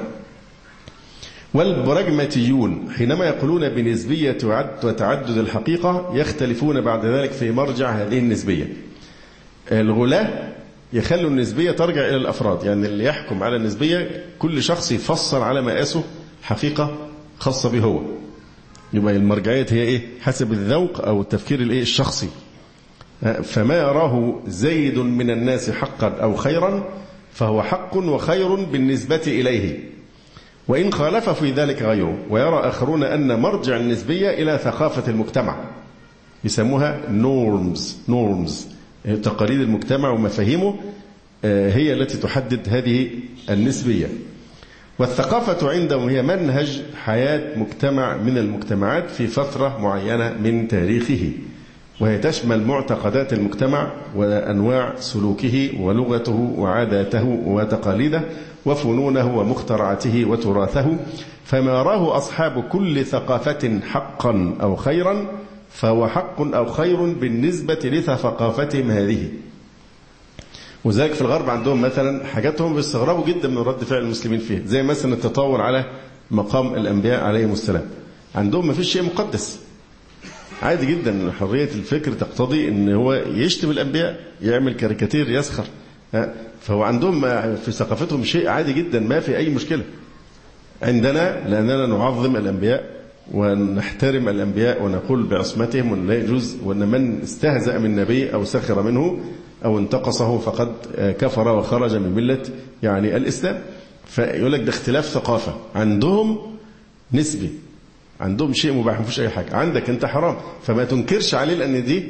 والبراجماتيون حينما يقولون بنسبية وتعدد الحقيقة يختلفون بعد ذلك في مرجع هذه النسبية. الغلاة يخلوا النسبية ترجع إلى الأفراد، يعني اللي يحكم على النسبية كل شخص يفسر على مقاسه حقيقة خاصة به هو، يبقى المرجعية هي إيه حسب الذوق أو التفكير الإيه الشخصي. فما يراه زيد من الناس حقا أو خيرا فهو حق وخير بالنسبة إليه، وإن خالف في ذلك غيره. ويرى آخرون أن مرجع النسبية إلى ثقافة المجتمع، يسموها norms تقاليد المجتمع ومفاهيمه هي التي تحدد هذه النسبية. والثقافة عندهم هي منهج حياة مجتمع من المجتمعات في فترة معينة من تاريخه، وهي تشمل معتقدات المجتمع وأنواع سلوكه ولغته وعاداته وتقاليده وفنونه ومخترعاته وتراثه. فما يراه أصحاب كل ثقافة حقا أو خيرا فهو حق أو خير بالنسبة لثقافتهم هذه. وذلك في الغرب عندهم مثلا حاجاتهم بيستغربوا جدا من رد فعل المسلمين فيها، زي مثلا التطاول على مقام الأنبياء عليهم السلام. عندهم ما فيش شيء مقدس، عادي جدا، حرية الفكر تقتضي ان هو يشتم الأنبياء، يعمل كاريكاتير، يسخر. فهو عندهم في ثقافتهم شيء عادي جدا، ما في أي مشكلة. عندنا لأننا نعظم الأنبياء ونحترم الأنبياء ونقول بعصمتهم ولا يجوز، وأن من استهزأ من نبي أو سخر منه أو انتقصه فقد كفر وخرج من ملة يعني الإسلام. فيقول لك ده اختلاف ثقافة، عندهم نسبي، عندهم شيء مباح، ما فيش أي حاجة، عندك أنت حرام، فما تنكرش عليه لأن دي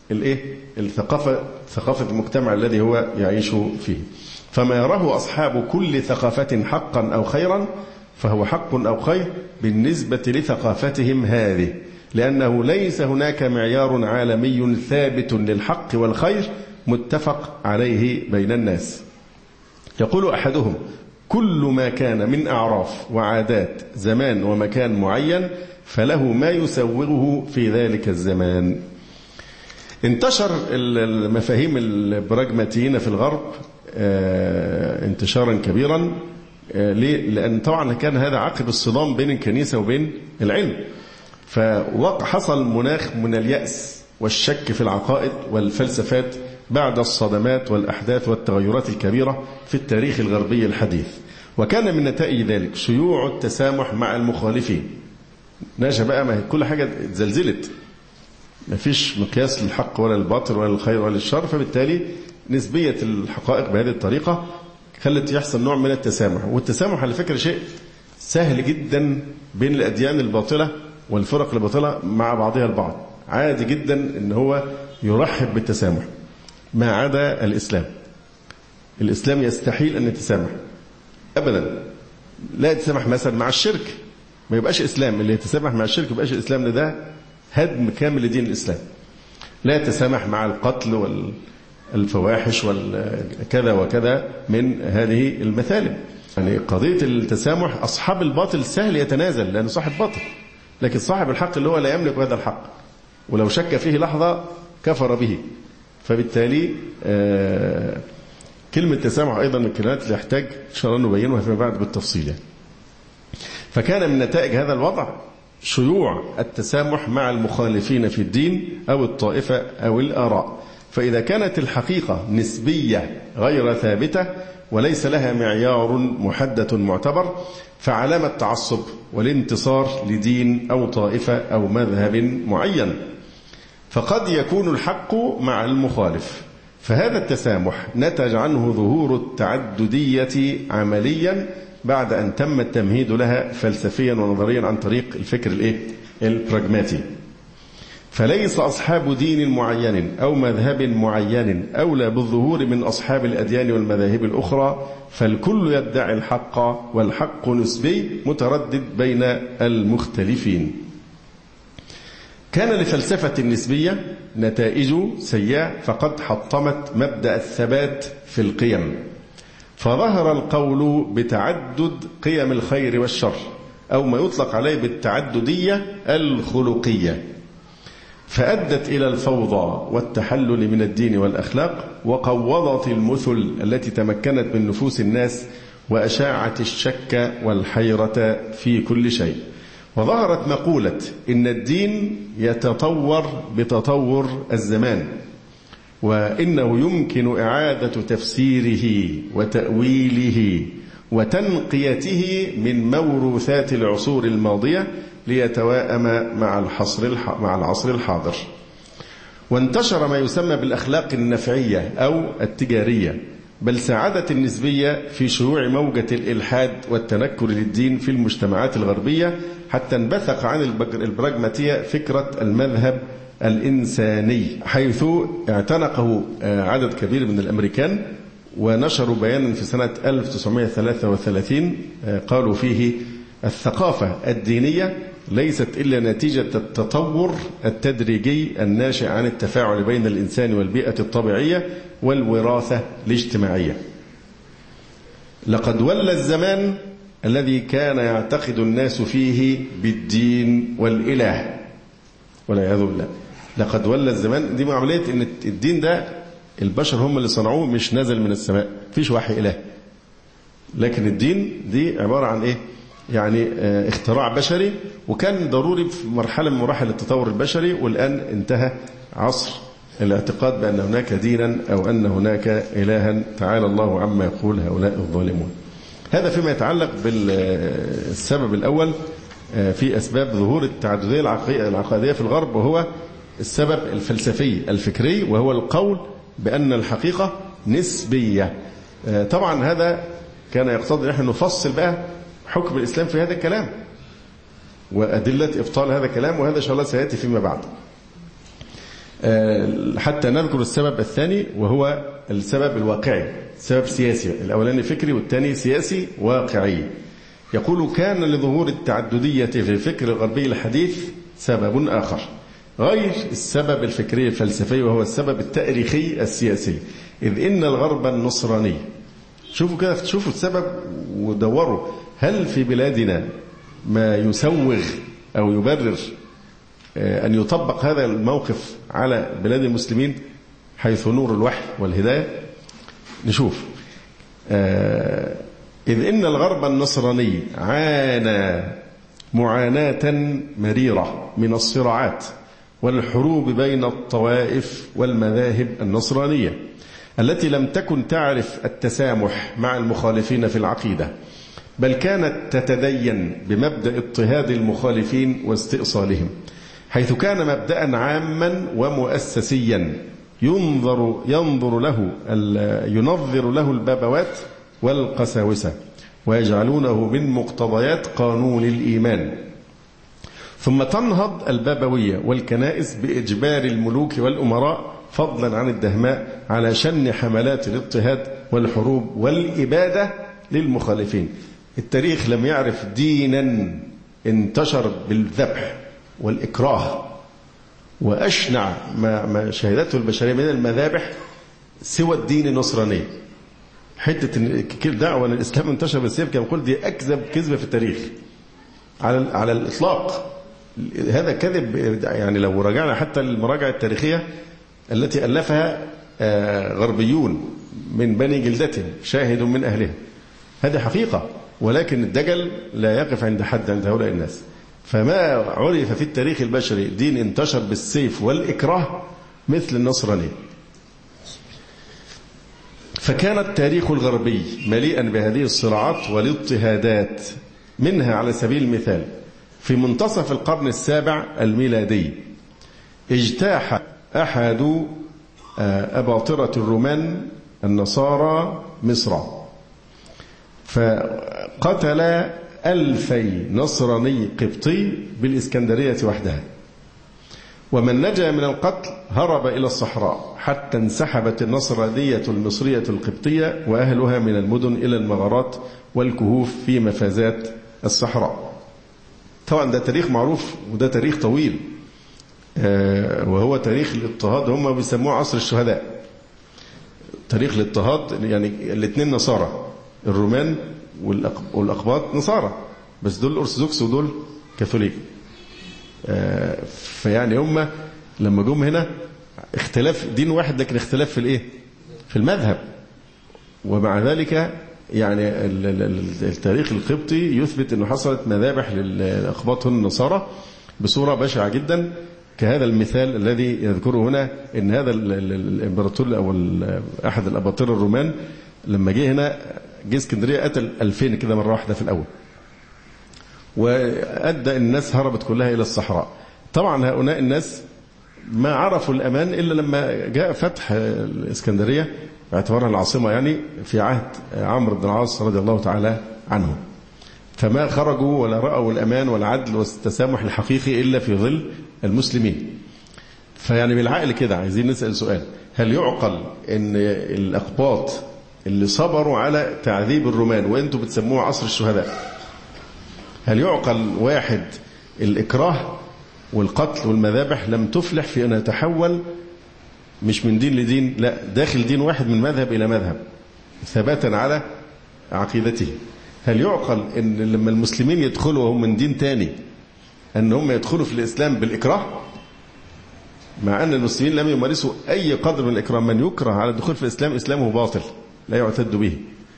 ثقافة المجتمع الذي هو يعيش فيه. فما يراه أصحاب كل ثقافة حقا أو خيرا فهو حق أو خير بالنسبة لثقافتهم هذه، لأنه ليس هناك معيار عالمي ثابت للحق والخير متفق عليه بين الناس. يقول أحدهم كل ما كان من أعراف وعادات زمان ومكان معين فله ما يسوغه في ذلك الزمان. انتشر المفاهيم البراجماتيين في الغرب انتشارا كبيرا. ليه؟ لأن طبعا كان هذا عقب الصدام بين الكنيسة وبين العلم، فحصل مناخ من اليأس والشك في العقائد والفلسفات بعد الصدمات والأحداث والتغيرات الكبيرة في التاريخ الغربي الحديث. وكان من نتائج ذلك شيوع التسامح مع المخالفين. ناشا بقى، ما كل حاجة اتزلزلت، ما فيش مقياس للحق ولا الباطل ولا الخير ولا الشر، فبالتالي نسبية الحقائق بهذه الطريقة خلت يحصل نوع من التسامح. والتسامح على فكرة شيء سهل جدا بين الأديان الباطلة والفرق الباطلة مع بعضها البعض، عادي جدا ان هو يرحب بالتسامح ما عدا الإسلام. الإسلام يستحيل أن يتسامح أبدا، لا يتسامح مثلا مع الشرك، ما يبقاش إسلام. اللي يتسامح مع الشرك يبقاش الإسلام، ده هدم كامل لدين الإسلام. لا يتسامح مع القتل والفواحش والكذا وكذا من هذه المثالب. يعني قضية التسامح أصحاب الباطل سهل يتنازل لأنه صاحب باطل، لكن صاحب الحق اللي هو لا يملك هذا الحق ولو شك فيه لحظة كفر به. فبالتالي كلمة تسامح أيضا من الكلمات اللي يحتاج إن شاء الله نبينها فيما بعد بالتفصيل يعني. فكان من نتائج هذا الوضع شيوع التسامح مع المخالفين في الدين أو الطائفة أو الآراء، فإذا كانت الحقيقة نسبية غير ثابتة وليس لها معيار محدد معتبر، فعلامة التعصب والانتصار لدين أو طائفة أو مذهب معين، فقد يكون الحق مع المخالف. فهذا التسامح نتج عنه ظهور التعددية عمليا بعد أن تم التمهيد لها فلسفيا ونظريا عن طريق الفكر البراغماتي. فليس أصحاب دين معين أو مذهب معين أولى بالظهور من أصحاب الأديان والمذاهب الأخرى، فالكل يدعي الحق، والحق نسبي متردد بين المختلفين. كان لفلسفة النسبية نتائج سيئة، فقد حطمت مبدأ الثبات في القيم، فظهر القول بتعدد قيم الخير والشر، أو ما يطلق عليه بالتعددية الخلقية، فأدت إلى الفوضى والتحلل من الدين والأخلاق، وقوضت المثل التي تمكنت من نفوس الناس، وأشاعت الشك والحيرة في كل شيء. وظهرت مقولة إن الدين يتطور بتطور الزمان، وإنه يمكن إعادة تفسيره وتأويله وتنقيته من موروثات العصور الماضية ليتواءم مع العصر الحاضر. وانتشر ما يسمى بالأخلاق النفعية أو التجارية، بل ساعدت النسبية في شيوع موجة الإلحاد والتنكر للدين في المجتمعات الغربية، حتى انبثق عن البراغماتية فكرة المذهب الإنساني، حيث اعتنقه عدد كبير من الأمريكان، ونشروا بيانا في سنة 1933 قالوا فيه: الثقافة الدينية ليست إلا نتيجة التطور التدريجي الناشئ عن التفاعل بين الإنسان والبيئة الطبيعية والوراثة الاجتماعية. لقد ولى الزمان الذي كان يعتقد الناس فيه بالدين والإله، والعياذ بالله. لقد ولى الزمان، دي عملية إن الدين ده البشر هم اللي صنعوه، مش نزل من السماء، فيش وحي إله. لكن الدين دي عبارة عن إيه؟ يعني اختراع بشري، وكان ضروري في مرحلة من مراحل التطور البشري، والآن انتهى عصر الاعتقاد بأن هناك دينا أو أن هناك إلها، تعالى الله عما يقول هؤلاء الظالمون. هذا فيما يتعلق بالسبب الأول في أسباب ظهور التعددية العقائدية في الغرب، وهو السبب الفلسفي الفكري، وهو القول بأن الحقيقة نسبية. طبعا هذا كان يقتضي نحن نفصل بقى حكم الإسلام في هذا الكلام وأدلة إبطال هذا الكلام، وهذا إن شاء الله سيأتي فيما بعد، حتى نذكر السبب الثاني وهو السبب الواقعي، سبب سياسي. الأولاني فكري والثاني سياسي واقعي. يقول: كان لظهور التعددية في الفكر الغربي الحديث سبب آخر غير السبب الفكري الفلسفي، وهو السبب التاريخي السياسي، إذ إن الغرب النصراني، شوفوا كده، شوفوا السبب ودوروا، هل في بلادنا ما يسوغ أو يبرر أن يطبق هذا الموقف على بلاد المسلمين حيث نور الوحي والهداية؟ نشوف. إذ إن الغرب النصراني عانى معاناة مريرة من الصراعات والحروب بين الطوائف والمذاهب النصرانية التي لم تكن تعرف التسامح مع المخالفين في العقيدة، بل كانت تتدين بمبدأ اضطهاد المخالفين واستئصالهم، حيث كان مبدأ عاما ومؤسسيا ينظر له البابوات والقساوسة، ويجعلونه من مقتضيات قانون الإيمان. ثم تنهض البابوية والكنائس بإجبار الملوك والأمراء فضلا عن الدهماء على شن حملات الاضطهاد والحروب والإبادة للمخالفين. التاريخ لم يعرف دينا انتشر بالذبح والإكراه وأشنع ما شهدته البشرية من المذابح سوى الدين النصراني. حتة دعوة أن الإسلام انتشر بالسيف كما قلت دي أكذب كذبة في التاريخ على الإطلاق. هذا كذب، يعني لو رجعنا حتى المراجع التاريخية التي ألفها غربيون من بني جلدتهم شاهد من أهلها، هذه حقيقة، ولكن الدجل لا يقف عند حد عند هؤلاء الناس. فما عرف في التاريخ البشري دين انتشر بالسيف والإكراه مثل النصراني. فكان التاريخ الغربي مليئا بهذه الصراعات والاضطهادات. منها على سبيل المثال في منتصف القرن السابع الميلادي اجتاح أحد أباطرة الرومان النصارى مصر، فقتل 2000 نصراني قبطي بالإسكندرية وحدها، ومن نجا من القتل هرب إلى الصحراء حتى انسحبت النصرانية المصرية القبطية وأهلها من المدن إلى المغارات والكهوف في مفازات الصحراء. طبعا ده تاريخ معروف وده تاريخ طويل، وهو تاريخ الاضطهاد، هم بيسموه عصر الشهداء. تاريخ الاضطهاد يعني الاثنين نصارى، الرومان والأقباط نصارى، بس دول أرثوذكس ودول كاثوليك. فيعني هم لما جم هنا اختلاف دين واحد لكن اختلاف في الايه؟ في المذهب. ومع ذلك يعني التاريخ القبطي يثبت انه حصلت مذابح للأقباط النصارى بصورة بشعة جدا، كهذا المثال الذي يذكره هنا، ان هذا الامبراطور او احد الاباطرة الرومان لما جه هنا جه اسكندريه قتل 2000 كده مره واحده في الاول، وادى الناس هربت كلها الى الصحراء. طبعا هؤلاء الناس ما عرفوا الامان الا لما جاء فتح الاسكندريه باعتبارها العاصمه يعني في عهد عمرو بن العاص رضي الله تعالى عنه، فما خرجوا ولا رأوا الأمان والعدل والتسامح الحقيقي إلا في ظل المسلمين. فيعني بالعقل كده عايزين نسأل سؤال: هل يعقل أن الأقباط اللي صبروا على تعذيب الرومان وأنتم بتسموه عصر الشهداء، هل يعقل واحد الإكراه والقتل والمذابح لم تفلح في أن يتحول مش من دين لدين، لا داخل دين واحد من مذهب إلى مذهب ثباتا على عقيدته؟ هل يعقل أن لما المسلمين يدخلوا وهم من دين تاني أن هم يدخلوا في الإسلام بالإكراه، مع أن المسلمين لم يمارسوا أي قدر من الإكراه؟ من يكره على الدخول في الإسلام إسلامه باطل لا يعتد به.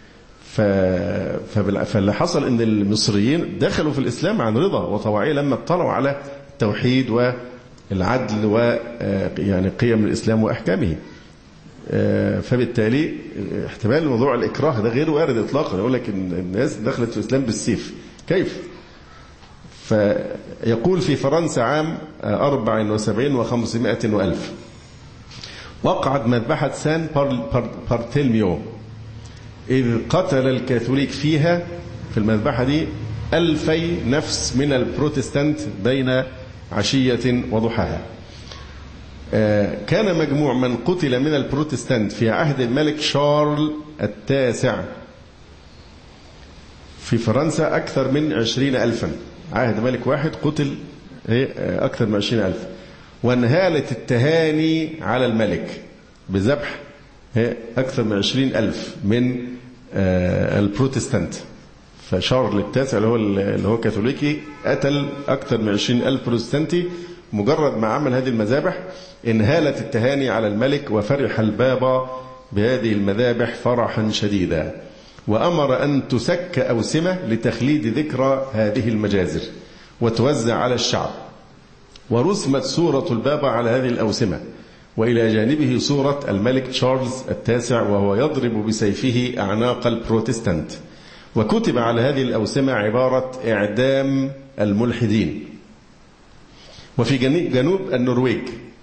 فاللي حصل أن المصريين دخلوا في الإسلام عن رضا وطواعية لما اطلعوا على التوحيد والعدل ويعني قيم الإسلام وأحكامه. فبالتالي احتمال موضوع الإكراه ده غير وارد إطلاقا. يقول لك إن الناس دخلت في الإسلام بالسيف، كيف؟ فيقول في فرنسا عام 74 و500 وألف وقعت مذبحة سان بارتيلميو، إذ قتل الكاثوليك فيها في المذبحة دي 2000 نفس من البروتستانت بين عشية وضحاها. كان مجموع من قتل من البروتستانت في عهد الملك شارل التاسع في فرنسا أكثر من 20,000. عهد ملك واحد قتل أكثر من 20,000. وانهالت التهاني على الملك بذبح أكثر من 20,000 من البروتستانت. فشارل التاسع اللي هو كاثوليكي قتل أكثر من 20,000 بروتستانتي. مجرد ما عمل هذه المذابح انهالت التهاني على الملك، وفرح البابا بهذه المذابح فرحا شديدا، وأمر أن تسك أوسمة لتخليد ذكرى هذه المجازر وتوزع على الشعب. ورسمت صورة البابا على هذه الأوسمة، وإلى جانبه صورة الملك تشارلز التاسع وهو يضرب بسيفه أعناق البروتستانت. وكتب على هذه الأوسمة عبارة إعدام الملحدين. وفي جنوب النرويج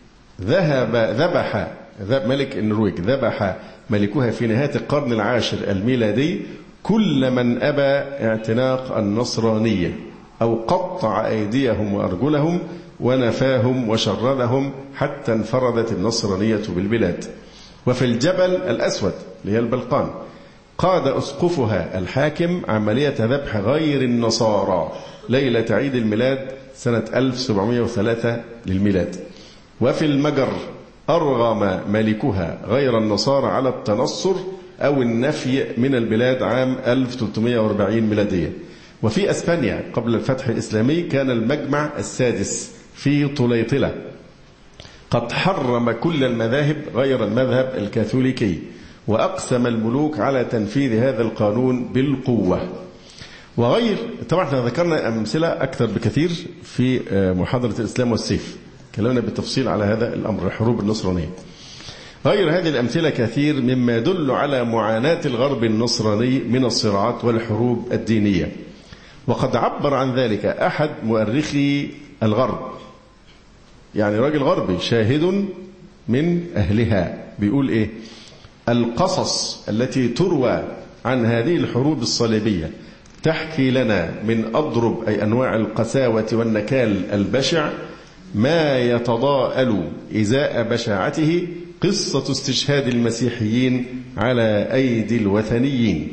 ذبح ملك النرويج ذبح ملكها في نهاية القرن العاشر الميلادي كل من أبى اعتناق النصرانية أو قطع أيديهم وأرجلهم ونفاهم وشردهم حتى انفردت النصرانية بالبلاد. وفي الجبل الأسود اللي هي البلقان قاد أسقفها الحاكم عملية ذبح غير النصارى ليلة عيد الميلاد سنة 1703 للميلاد. وفي المجر أرغم ملكها غير النصارى على التنصر أو النفي من البلاد عام 1340 ميلادية. وفي أسبانيا قبل الفتح الإسلامي كان المجمع السادس في طليطلة قد حرم كل المذاهب غير المذهب الكاثوليكي، وأقسم الملوك على تنفيذ هذا القانون بالقوة. وغير طبعا احنا ذكرنا أمثلة أكثر بكثير في محاضرة الإسلام والسيف، كلامنا بالتفصيل على هذا الأمر، الحروب النصرانية. غير هذه الأمثلة كثير مما يدل على معاناة الغرب النصراني من الصراعات والحروب الدينية. وقد عبر عن ذلك أحد مؤرخي الغرب، يعني راجل غربي شاهد من أهلها، بيقول إيه؟ القصص التي تروى عن هذه الحروب الصليبية تحكي لنا من أضرب أي أنواع القساوة والنكال البشع ما يتضاءل إزاء بشاعته قصة استشهاد المسيحيين على أيدي الوثنيين.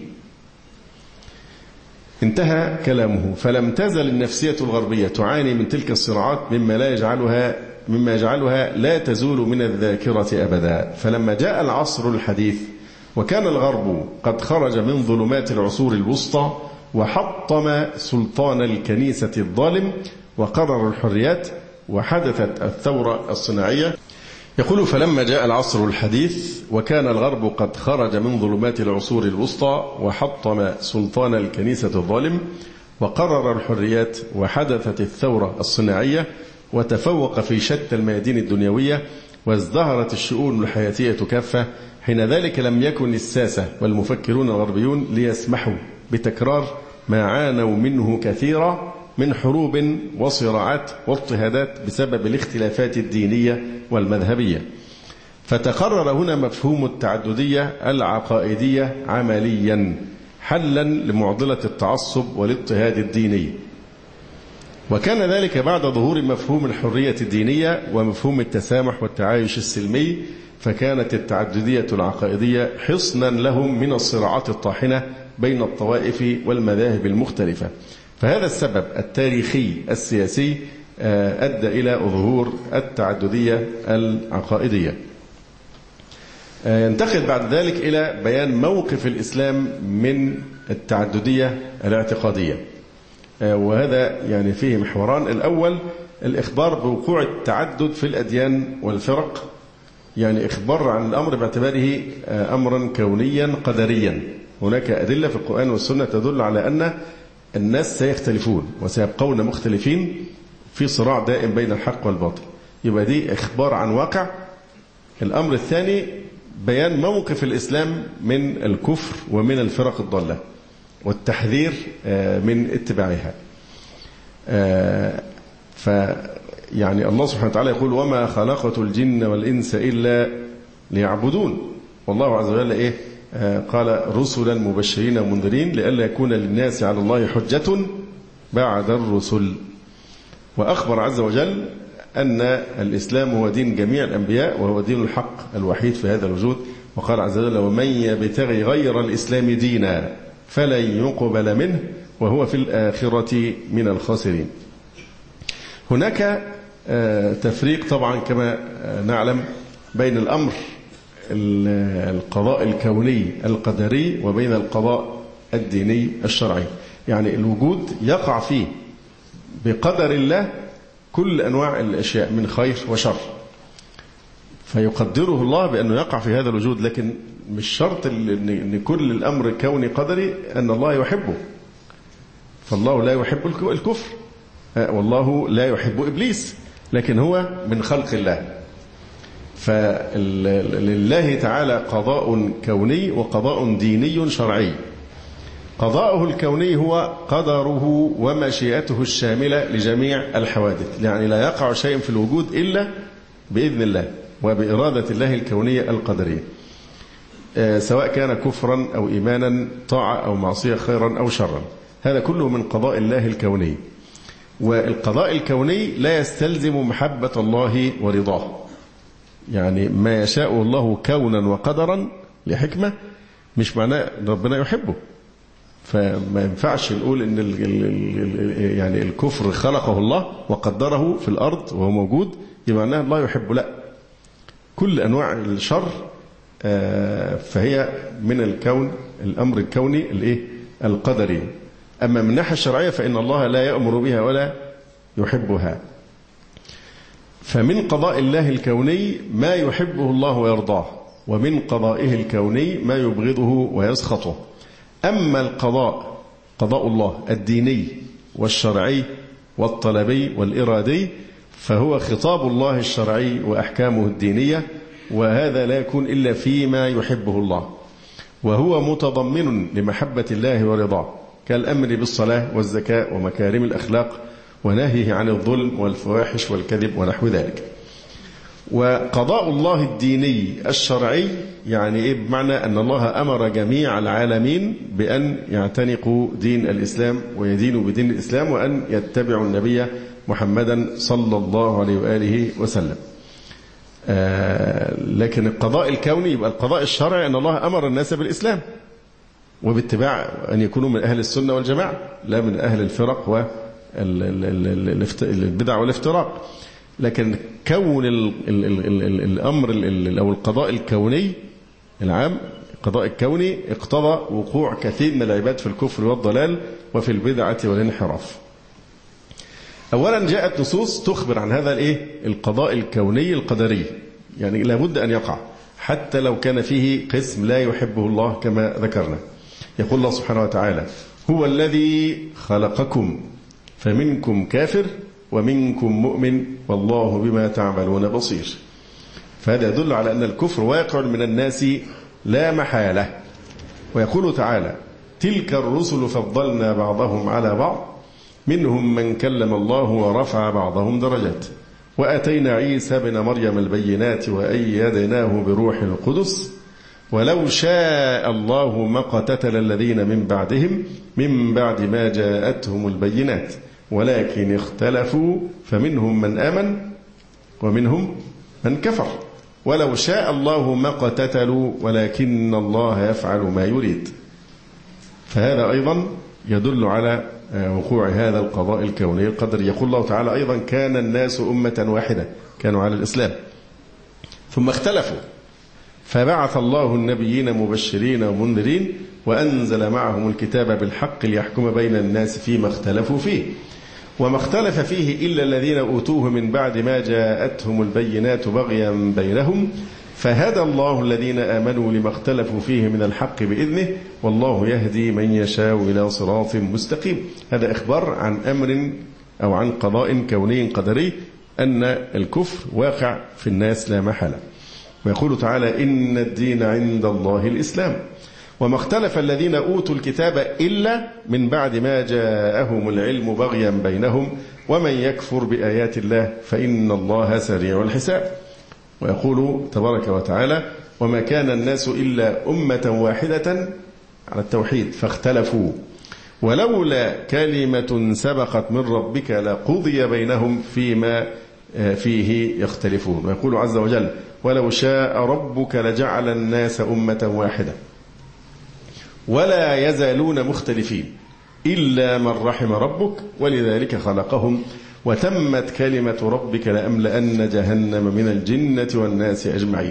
انتهى كلامه. فلم تزل النفسية الغربية تعاني من تلك الصراعات مما يجعلها لا تزول من الذاكرة أبدا. فلما جاء العصر الحديث وكان الغرب قد خرج من ظلمات العصور الوسطى وحطم سلطان الكنيسة الظالم وقرر الحريات وحدثت الثورة الصناعية. يقول فلما جاء العصر الحديث وكان الغرب قد خرج من ظلمات العصور الوسطى وحطم سلطان الكنيسة الظالم وقرر الحريات وحدثت الثورة الصناعية وتفوق في شتى الميادين الدنيوية وازدهرت الشؤون الحياتية كافة. حين ذلك لم يكن الساسة والمفكرون الغربيون ليسمحوا بتكرار ما عانوا منه كثيرا من حروب وصراعات واضطهادات بسبب الاختلافات الدينية والمذهبية. فتقرر هنا مفهوم التعددية العقائدية عمليا حلا لمعضلة التعصب والاضطهاد الديني. وكان ذلك بعد ظهور مفهوم الحرية الدينية ومفهوم التسامح والتعايش السلمي، فكانت التعددية العقائدية حصنا لهم من الصراعات الطاحنة بين الطوائف والمذاهب المختلفة. فهذا السبب التاريخي السياسي أدى إلى ظهور التعددية العقائدية. ينتقل بعد ذلك إلى بيان موقف الإسلام من التعددية الاعتقادية، وهذا يعني فيه محوران. الأول الإخبار بوقوع التعدد في الأديان والفرق، يعني إخبار عن الأمر باعتباره أمرا كونيا قدريا. هناك أدلة في القرآن والسنة تدل على أن الناس سيختلفون وسيبقون مختلفين في صراع دائم بين الحق والباطل، يبقى دي إخبار عن واقع. الأمر الثاني بيان موقف الإسلام من الكفر ومن الفرق الضالة والتحذير من اتباعها. فيعني الله سبحانه وتعالى يقول وما خلقت الجن والإنس إلا ليعبدون، والله عز وجل قال رسلا مبشرين ومنذرين لئلا يكون للناس على الله حجة بعد الرسل. وأخبر عز وجل أن الإسلام هو دين جميع الأنبياء وهو دين الحق الوحيد في هذا الوجود. وقال عز وجل ومن يبتغي غير الإسلام دينا فلن يقبل منه وهو في الآخرة من الخاسرين. هناك تفريق طبعا كما نعلم بين الأمر القضاء الكوني القدري وبين القضاء الديني الشرعي. يعني الوجود يقع فيه بقدر الله كل أنواع الأشياء من خير وشر، فيقدره الله بأنه يقع في هذا الوجود، لكن مش شرط أن كل الأمر كوني قدري أن الله يحبه. فالله لا يحب الكفر والله لا يحب إبليس، لكن هو من خلق الله. فلله تعالى قضاء كوني وقضاء ديني شرعي. قضاؤه الكوني هو قدره ومشيئته الشاملة لجميع الحوادث، يعني لا يقع شيء في الوجود إلا بإذن الله وبإرادة الله الكونية القدرية، سواء كان كفرا أو إيمانا، طاعة أو معصية، خيرا أو شرا، هذا كله من قضاء الله الكوني. والقضاء الكوني لا يستلزم محبة الله ورضاه، يعني ما يشاء الله كونا وقدرا لحكمة مش معناه ربنا يحبه. فما ينفعش نقول ان يعني الكفر خلقه الله وقدره في الارض وهو موجود يبقى معناه الله يحبه، لا، كل انواع الشر فهي من الكون، الامر الكوني القدري. اما من الناحيه الشرعيه فان الله لا يأمر بها ولا يحبها. فمن قضاء الله الكوني ما يحبه الله ويرضاه، ومن قضائه الكوني ما يبغضه ويسخطه. أما القضاء، قضاء الله الديني والشرعي والطلبي والإرادي، فهو خطاب الله الشرعي وأحكامه الدينية وهذا لا يكون إلا فيما يحبه الله، وهو متضمن لمحبة الله ورضاه، كالأمر بالصلاة والزكاة ومكارم الأخلاق ونهيه عن الظلم والفواحش والكذب ونحو ذلك. وقضاء الله الديني الشرعي يعني إيه؟ بمعنى أن الله أمر جميع العالمين بأن يعتنقوا دين الإسلام ويدينوا بدين الإسلام وأن يتبعوا النبي محمدا صلى الله عليه وآله وسلم. لكن القضاء الكوني يبقى القضاء الشرعي أن الله أمر الناس بالإسلام وباتباع أن يكونوا من أهل السنة والجماعة لا من أهل الفرق والبدع والافتراق. لكن كون الأمر أو القضاء الكوني العام، القضاء الكوني اقتضى وقوع كثير من العباد في الكفر والضلال وفي البدعة والانحراف. أولا جاءت نصوص تخبر عن هذا القضاء الكوني القدري، يعني لابد أن يقع حتى لو كان فيه قسم لا يحبه الله كما ذكرنا. يقول الله سبحانه وتعالى: هو الذي خلقكم فمنكم كافر ومنكم مؤمن والله بما تعملون بصير. فهذا يدل على أن الكفر واقع من الناس لا محالة. ويقول تعالى: تلك الرسل فضلنا بعضهم على بعض منهم من كلم الله ورفع بعضهم درجات وأتينا عيسى بن مريم البينات وأيدناه بروح القدس ولو شاء الله ما اقتتل الذين من بعدهم من بعد ما جاءتهم البينات ولكن اختلفوا فمنهم من آمن ومنهم من كفر ولو شاء الله ما اقتتلوا ولكن الله يفعل ما يريد. فهذا أيضا يدل على وقوع هذا القضاء الكوني القدري. يقول الله تعالى أيضا: كان الناس أمة واحدة، كانوا على الإسلام ثم اختلفوا فبعث الله النبيين مبشرين ومنذرين وأنزل معهم الكتاب بالحق ليحكم بين الناس فيما اختلفوا فيه وما اختلف فيه إلا الذين أوتوه من بعد ما جاءتهم البينات بغيا بينهم فهدى الله الذين آمنوا لما اختلفوا فيه من الحق بإذنه والله يهدي من يشاء إلى صراط مستقيم. هذا إخبار عن أمر أو عن قضاء كوني قدري أن الكفر واقع في الناس لا محالة. ويقول تعالى: إن الدين عند الله الإسلام وما اختلف الذين أوتوا الكتاب إلا من بعد ما جاءهم العلم بغيا بينهم ومن يكفر بآيات الله فإن الله سريع الحساب. ويقول تبارك وتعالى: وما كان الناس إلا أمة واحدة على التوحيد فاختلفوا ولولا كلمة سبقت من ربك لقضي بينهم فيما فيه يختلفون. ويقول عز وجل: ولو شاء ربك لجعل الناس أمة واحدة ولا يزالون مختلفين إلا من رحم ربك ولذلك خلقهم وتمت كلمة ربك لأملأن جهنم من الجنة والناس أجمعين.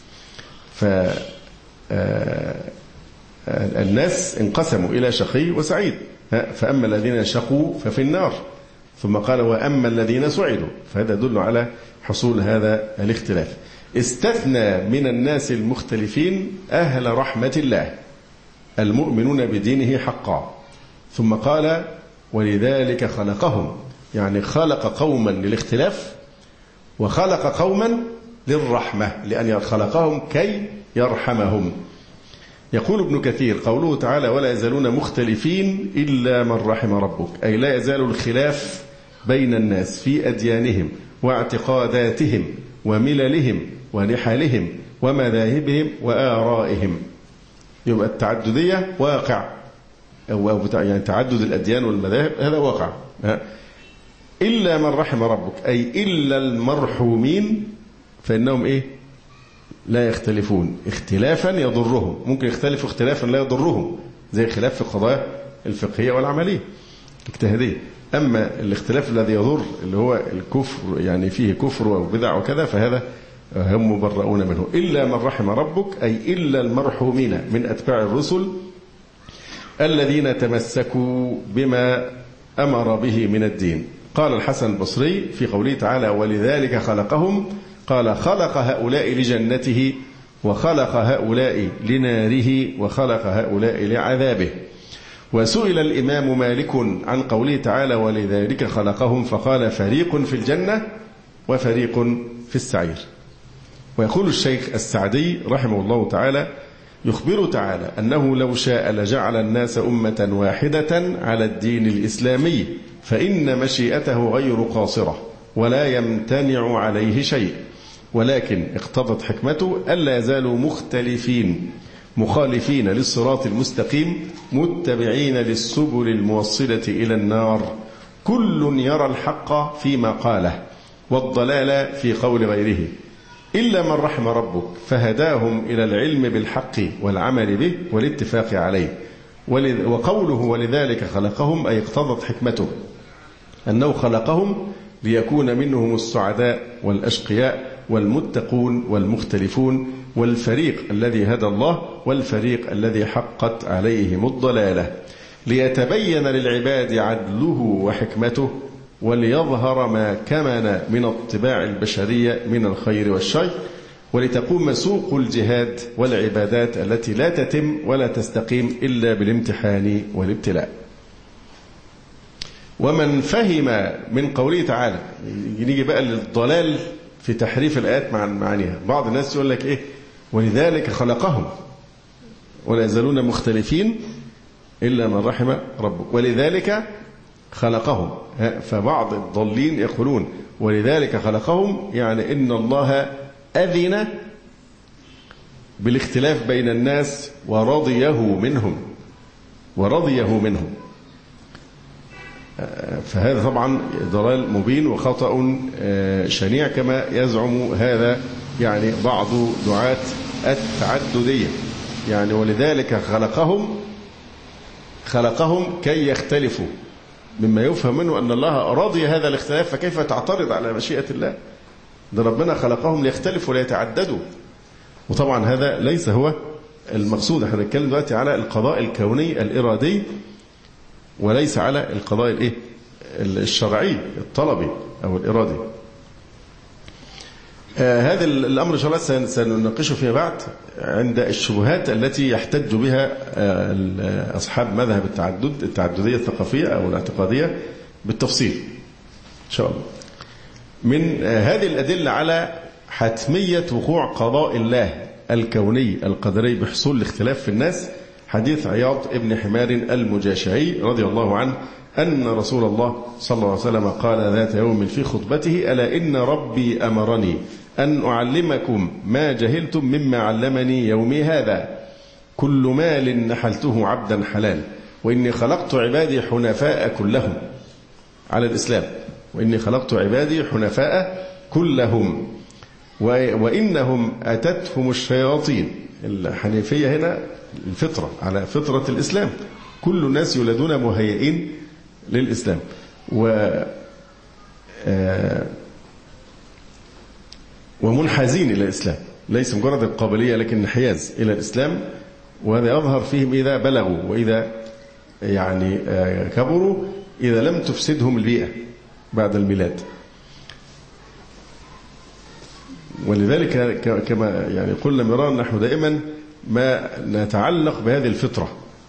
فالناس انقسموا إلى شقي وسعيد، فأما الذين شقوا ففي النار، ثم قال: وأما الذين سعدوا. فهذا يدل على حصول هذا الاختلاف. استثنى من الناس المختلفين أهل رحمة الله المؤمنون بدينه حقا، ثم قال: ولذلك خلقهم، يعني خلق قوما للاختلاف وخلق قوما للرحمة لأن خلقهم كي يرحمهم. يقول ابن كثير: قوله تعالى: ولا يزالون مختلفين إلا من رحم ربك، أي لا يزال الخلاف بين الناس في أديانهم واعتقاداتهم ومللهم ونحلهم ومذاهبهم وآرائهم. يبقى التعددية واقع، أو يعني تعدد الأديان والمذاهب هذا واقع. إلا من رحم ربك، أي إلا المرحومين فإنهم لا يختلفون اختلافا يضرهم. ممكن يختلفوا اختلافا لا يضرهم زي خلاف في القضايا الفقهية والعملية الاجتهادية. أما الاختلاف الذي يضر اللي هو الكفر، يعني فيه كفر وبدع وكذا، فهذا هم مبرؤون منه. إلا من رحم ربك، أي إلا المرحومين من أتباع الرسل الذين تمسكوا بما أمر به من الدين. قال الحسن البصري في قوله تعالى: ولذلك خلقهم، قال: خلق هؤلاء لجنته وخلق هؤلاء لناره وخلق هؤلاء لعذابه. وسئل الإمام مالك عن قوله تعالى: ولذلك خلقهم، فقال: فريق في الجنة وفريق في السعير. ويقول الشيخ السعدي رحمه الله تعالى: يخبر تعالى أنه لو شاء لجعل الناس أمة واحدة على الدين الإسلامي، فإن مشيئته غير قاصرة ولا يمتنع عليه شيء، ولكن اقتضت حكمته ألا يزالوا مختلفين مخالفين للصراط المستقيم متبعين للسبل الموصلة إلى النار، كل يرى الحق فيما قاله والضلال في قول غيره، إلا من رحم ربك فهداهم إلى العلم بالحق والعمل به والاتفاق عليه. وقوله ولذلك خلقهم أي اقتضت حكمته أنه خلقهم ليكون منهم السعداء والأشقياء والمتقون والمختلفون، والفريق الذي هدى الله والفريق الذي حقت عليهم الضلالة، ليتبين للعباد عدله وحكمته، وليظهر ما كمن من الطباع البشرية من الخير والشر، ولتقوم سوق الجهاد والعبادات التي لا تتم ولا تستقيم إلا بالامتحان والابتلاء. ومن فهم من قوله تعالى، نيجي بقى للضلال في تحريف الآيات مع معانيها. بعض الناس يقول لك إيه؟ ولذلك خلقهم ولا يزالون مختلفين إلا من رحم ربك، ولذلك خلقهم. فبعض الضالين يقولون ولذلك خلقهم يعني إن الله أذن بالاختلاف بين الناس ورضيه منهم. فهذا طبعا ضلال مبين وخطأ شنيع كما يزعم هذا يعني بعض دعاة التعددية. يعني ولذلك خلقهم كي يختلفوا، مما يفهم منه أن الله رضي هذا الاختلاف، فكيف تعترض على مشيئة الله؟ ده ربنا خلقهم ليختلفوا ويتعددوا. وطبعا هذا ليس هو المقصود. احنا بنتكلم دلوقتي على القضاء الكوني الإرادي، وليس على القضاء الشرعي الطلبي أو الإرادي. هذا الأمر إن شاء الله سنناقشه فيما بعد عند الشبهات التي يحتج بها أصحاب مذهب التعددية الثقافية أو الاعتقادية بالتفصيل إن شاء الله. من هذه الأدلة على حتمية وقوع قضاء الله الكوني القدري بحصول الاختلاف في الناس حديث عياض ابن حمار المجاشعي رضي الله عنه أن رسول الله صلى الله عليه وسلم قال ذات يوم في خطبته: ألا إن ربي أمرني أن أعلمكم ما جهلتم مما علمني يومي هذا، كل مال نحلته عبدا حلال، وإني خلقت عبادي حنفاء كلهم على الإسلام، وإني خلقت عبادي حنفاء كلهم، وإنهم أتتهم الشياطين. الحنيفية هنا الفطرة على فطرة الإسلام، كل الناس يولدون مهيئين للإسلام ومنحازين إلى الإسلام، ليس مجرد القابلية لكن انحياز إلى الإسلام. وهذا يظهر فيهم إذا بلغوا وإذا يعني كبروا، إذا لم تفسدهم البيئة بعد الميلاد. ولذلك كما يعني قلنا مرارا نحن دائما ما نتعلق بهذه الفطرة.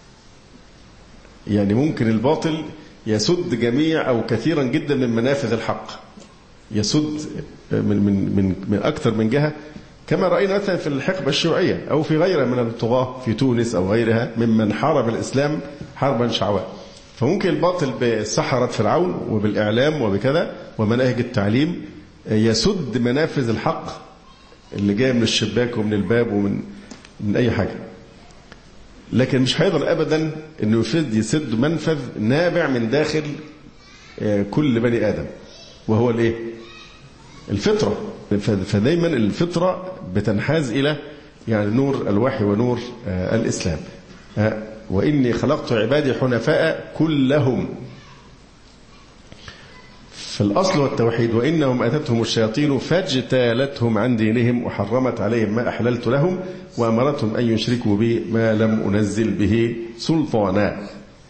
يعني ممكن الباطل يسد جميع أو كثيرا جدا من منافذ الحق، يسد من أكثر من جهة، كما رأينا مثلا في الحقبة الشيوعية أو في غيرها من الطغاة في تونس أو غيرها ممن حارب الإسلام حربا شعواء. فممكن الباطل بسحرة فرعون وبالإعلام وبكذا ومناهج التعليم يسد منافذ الحق اللي جاي من الشباك ومن الباب ومن أي حاجة، لكن مش هيقدر أبدا أنه يسد منفذ نابع من داخل كل بني آدم، وهو الإيه؟ الفطرة. فدايما الفطرة بتنحاز إلى يعني نور الوحي ونور الإسلام. وإني خلقت عبادي حنفاء كلهم، فالأصل والتوحيد. وإنهم أتتهم الشياطين فاجتالتهم عن دينهم وحرمت عليهم ما أحللت لهم وأمرتهم أن يشركوا بي ما لم أنزل به سلطانا.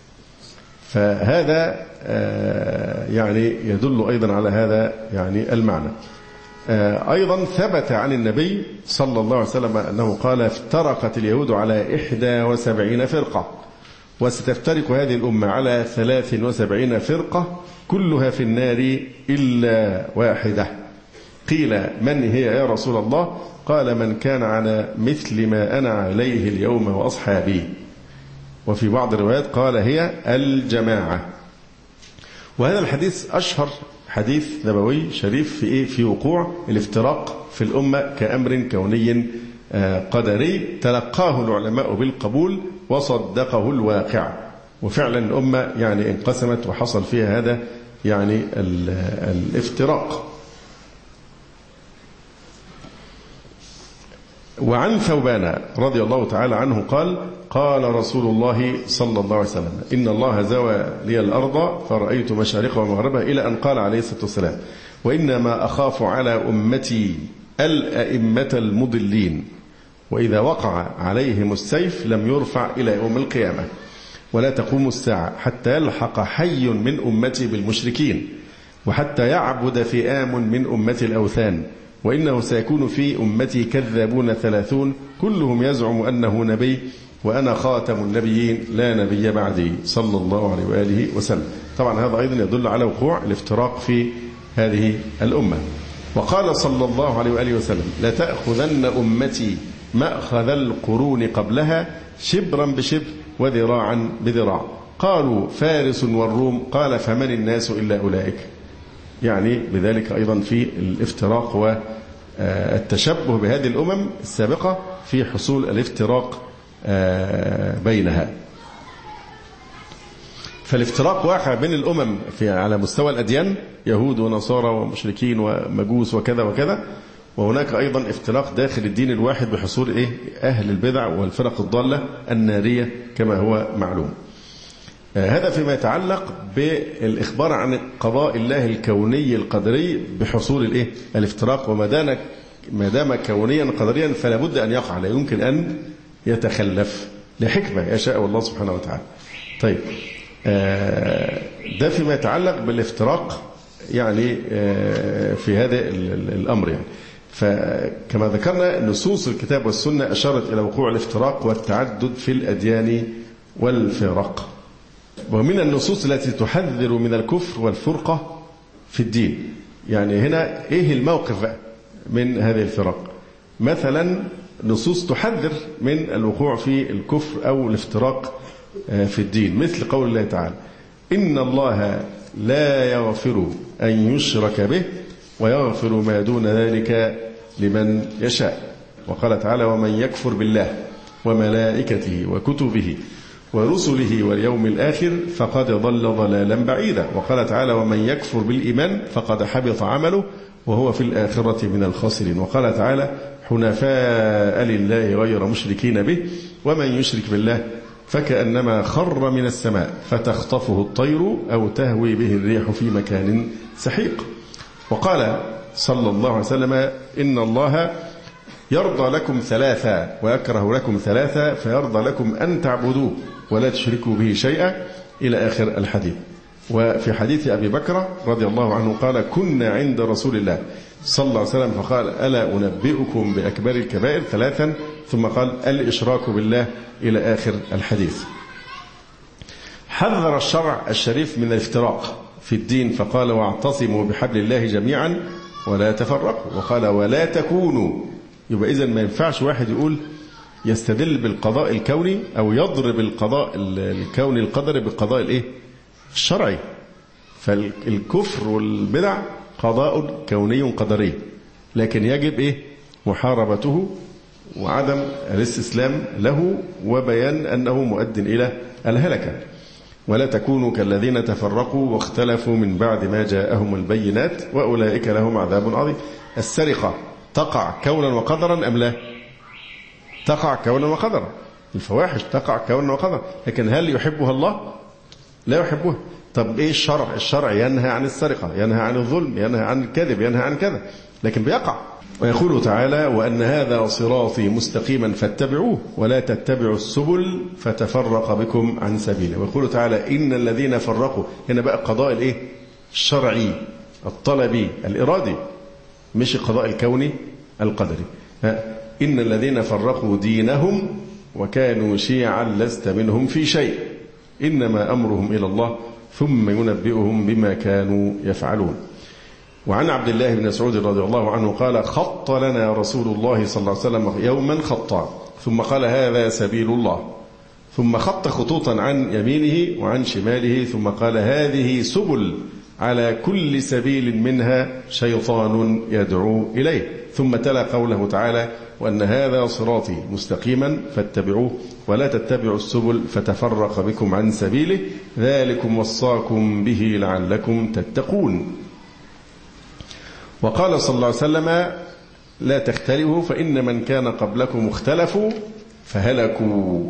فهذا يعني يدل أيضا على هذا يعني المعنى. أيضا ثبت عن النبي صلى الله عليه وسلم أنه قال: افترقت اليهود على 71 فرقة، وستفترق هذه الأمة على 73 فرقة، كلها في النار إلا واحدة. قيل من هي يا رسول الله؟ قال من كان على مثل ما أنا عليه اليوم وأصحابي. وفي بعض الروايات قال هي الجماعة. وهذا الحديث أشهر حديث نبوي شريف في وقوع الافتراق في الأمة كأمر كوني قدري تلقاه العلماء بالقبول وصدقه الواقع. وفعلا الأمة يعني انقسمت وحصل فيها هذا يعني الافتراق. وعن ثوبان رضي الله تعالى عنه قال قال رسول الله صلى الله عليه وسلم إن الله زوى لي الأرض فرأيت مشارقها ومغربها إلى أن قال عليه الصلاة والسلام وإنما أخاف على أمتي الأئمة المضلين وإذا وقع عليهم السيف لم يرفع إلى يوم القيامة ولا تقوم الساعة حتى يلحق حي من أمتي بالمشركين وحتى يعبد فئام من أمتي الأوثان وإنه سيكون في أمتي كذابون 30 كلهم يزعم أنه نبي وأنا خاتم النبيين لا نبي بعدي صلى الله عليه وآله وسلم. طبعا هذا أيضا يدل على وقوع الافتراق في هذه الأمة. وقال صلى الله عليه وآله وسلم لتأخذن أمتي مأخذ القرون قبلها شبرا بشبر وذراعا بذراع. قالوا فارس والروم قال فمن الناس إلا أولئك. يعني بذلك أيضا في الافتراق والتشبه بهذه الأمم السابقة في حصول الافتراق بينها. فالافتراق واقع بين الأمم على مستوى الأديان يهود ونصارى ومشركين ومجوس وكذا وكذا. وهناك أيضا افتراق داخل الدين الواحد بحصول أهل البدع والفرق الضالة النارية كما هو معلوم. هذا فيما يتعلق بالإخبار عن قضاء الله الكوني القدري بحصول الافتراق. وما دام كونيا قدريا فلا بد أن يقع لا يمكن أن يتخلف لحكمة يشاء الله سبحانه وتعالى. طيب ده فيما يتعلق بالافتراق يعني في هذا الأمر يعني. فكما ذكرنا نصوص الكتاب والسنة أشارت إلى وقوع الافتراق والتعدد في الأديان والفرق. ومن النصوص التي تحذر من الكفر والفرقة في الدين. يعني هنا إيه الموقف من هذه الفرق؟ مثلا نصوص تحذر من الوقوع في الكفر أو الافتراق في الدين مثل قول الله تعالى إن الله لا يغفر أن يشرك به ويغفر ما دون ذلك لمن يشاء. وقال تعالى ومن يكفر بالله وملائكته وكتبه ورسله واليوم الآخر فقد ضل ضلالا بعيدا. وقال تعالى ومن يكفر بالإيمان فقد حبط عمله وهو في الآخرة من الخاسرين. وقال تعالى حنفاء لله غير مشركين به ومن يشرك بالله فكأنما خر من السماء فتخطفه الطير أو تهوي به الريح في مكان سحيق. وقال صلى الله عليه وسلم إن الله يرضى لكم ثلاثة ويكره لكم ثلاثة فيرضى لكم أن تعبدوه ولا تشركوا به شيئا إلى آخر الحديث. وفي حديث أبي بكر رضي الله عنه قال كنا عند رسول الله صلى الله عليه وسلم فقال ألا أنبئكم بأكبر الكبائر ثلاثا ثم قال الإشراك بالله إلى آخر الحديث. حذر الشرع الشريف من الافتراق في الدين فقال واعتصموا بحبل الله جميعا ولا تفرقوا. وقال ولا تكونوا. يبقى إذن ما ينفعش واحد يقول يستدل بالقضاء الكوني أو يضرب القضاء الكوني القدري بالقضاء الشرعي. فالكفر والبدع قضاء كوني قدري لكن يجب محاربته وعدم الاستسلام له وبيان أنه مؤد إلى الهلكة. ولا تكونوا كالذين تفرقوا واختلفوا من بعد ما جاءهم البينات وأولئك لهم عذاب عظيم. السرقة تقع كونا وقدرا أم لا؟ تقع كونا وقدرا. الفواحش تقع كونا وقدرا لكن هل يحبها الله؟ لا يحبها. طب إيه الشرع؟ الشرع ينهى عن السرقة ينهى عن الظلم ينهى عن الكذب ينهى عن كذا لكن بيقع. ويقول تعالى وأن هذا صراطي مستقيما فاتبعوه ولا تتبعوا السبل فتفرق بكم عن سبيله. ويقول تعالى إن الذين فرقوا. هنا بقى قضاء الشرعي الطلبي الإرادي مش القضاء الكوني القدري. إن الذين فرقوا دينهم وكانوا شيعا لست منهم في شيء إنما أمرهم إلى الله ثم ينبئهم بما كانوا يفعلون. وعن عبد الله بن مسعود رضي الله عنه قال خط لنا رسول الله صلى الله عليه وسلم يوما خطا ثم قال هذا سبيل الله، ثم خط خطوطا عن يمينه وعن شماله ثم قال هذه سبل على كل سبيل منها شيطان يدعو إليه، ثم تلا قوله تعالى وأن هذا صراطي مستقيما فاتبعوه ولا تتبعوا السبل فتفرق بكم عن سبيله ذلكم وصاكم به لعلكم تتقون. وقال صلى الله عليه وسلم لا تختلفوا فإن من كان قبلكم اختلفوا فهلكوا.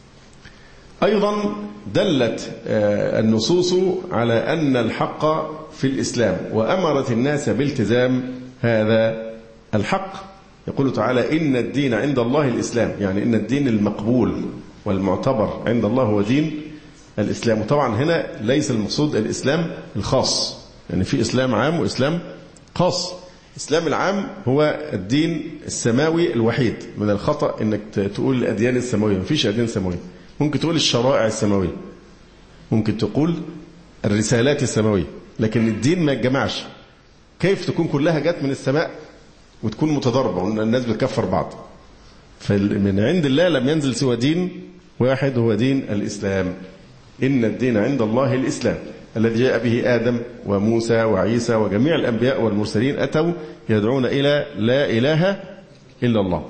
أيضا دلت النصوص على أن الحق في الإسلام وأمرت الناس بالتزام هذا الحق. يقول تعالى إن الدين عند الله الإسلام، يعني إن الدين المقبول والمعتبر عند الله هو دين الإسلام. وطبعا هنا ليس المقصود الإسلام الخاص، يعني في إسلام عام وإسلام خاص. الإسلام العام هو الدين السماوي الوحيد. من الخطأ أنك تقول الأديان السماوية، ما فيش أديان سماوية. ممكن تقول الشرائع السماوية، ممكن تقول الرسالات السماوية، لكن الدين ما يتجمعش. كيف تكون كلها جت من السماء وتكون متضاربة والناس بتكفر بعض؟ فمن عند الله لم ينزل سوى دين واحد هو دين الإسلام. إن الدين عند الله الإسلام الذي جاء به آدم وموسى وعيسى وجميع الأنبياء والمرسلين أتوا يدعون إلى لا إله إلا الله.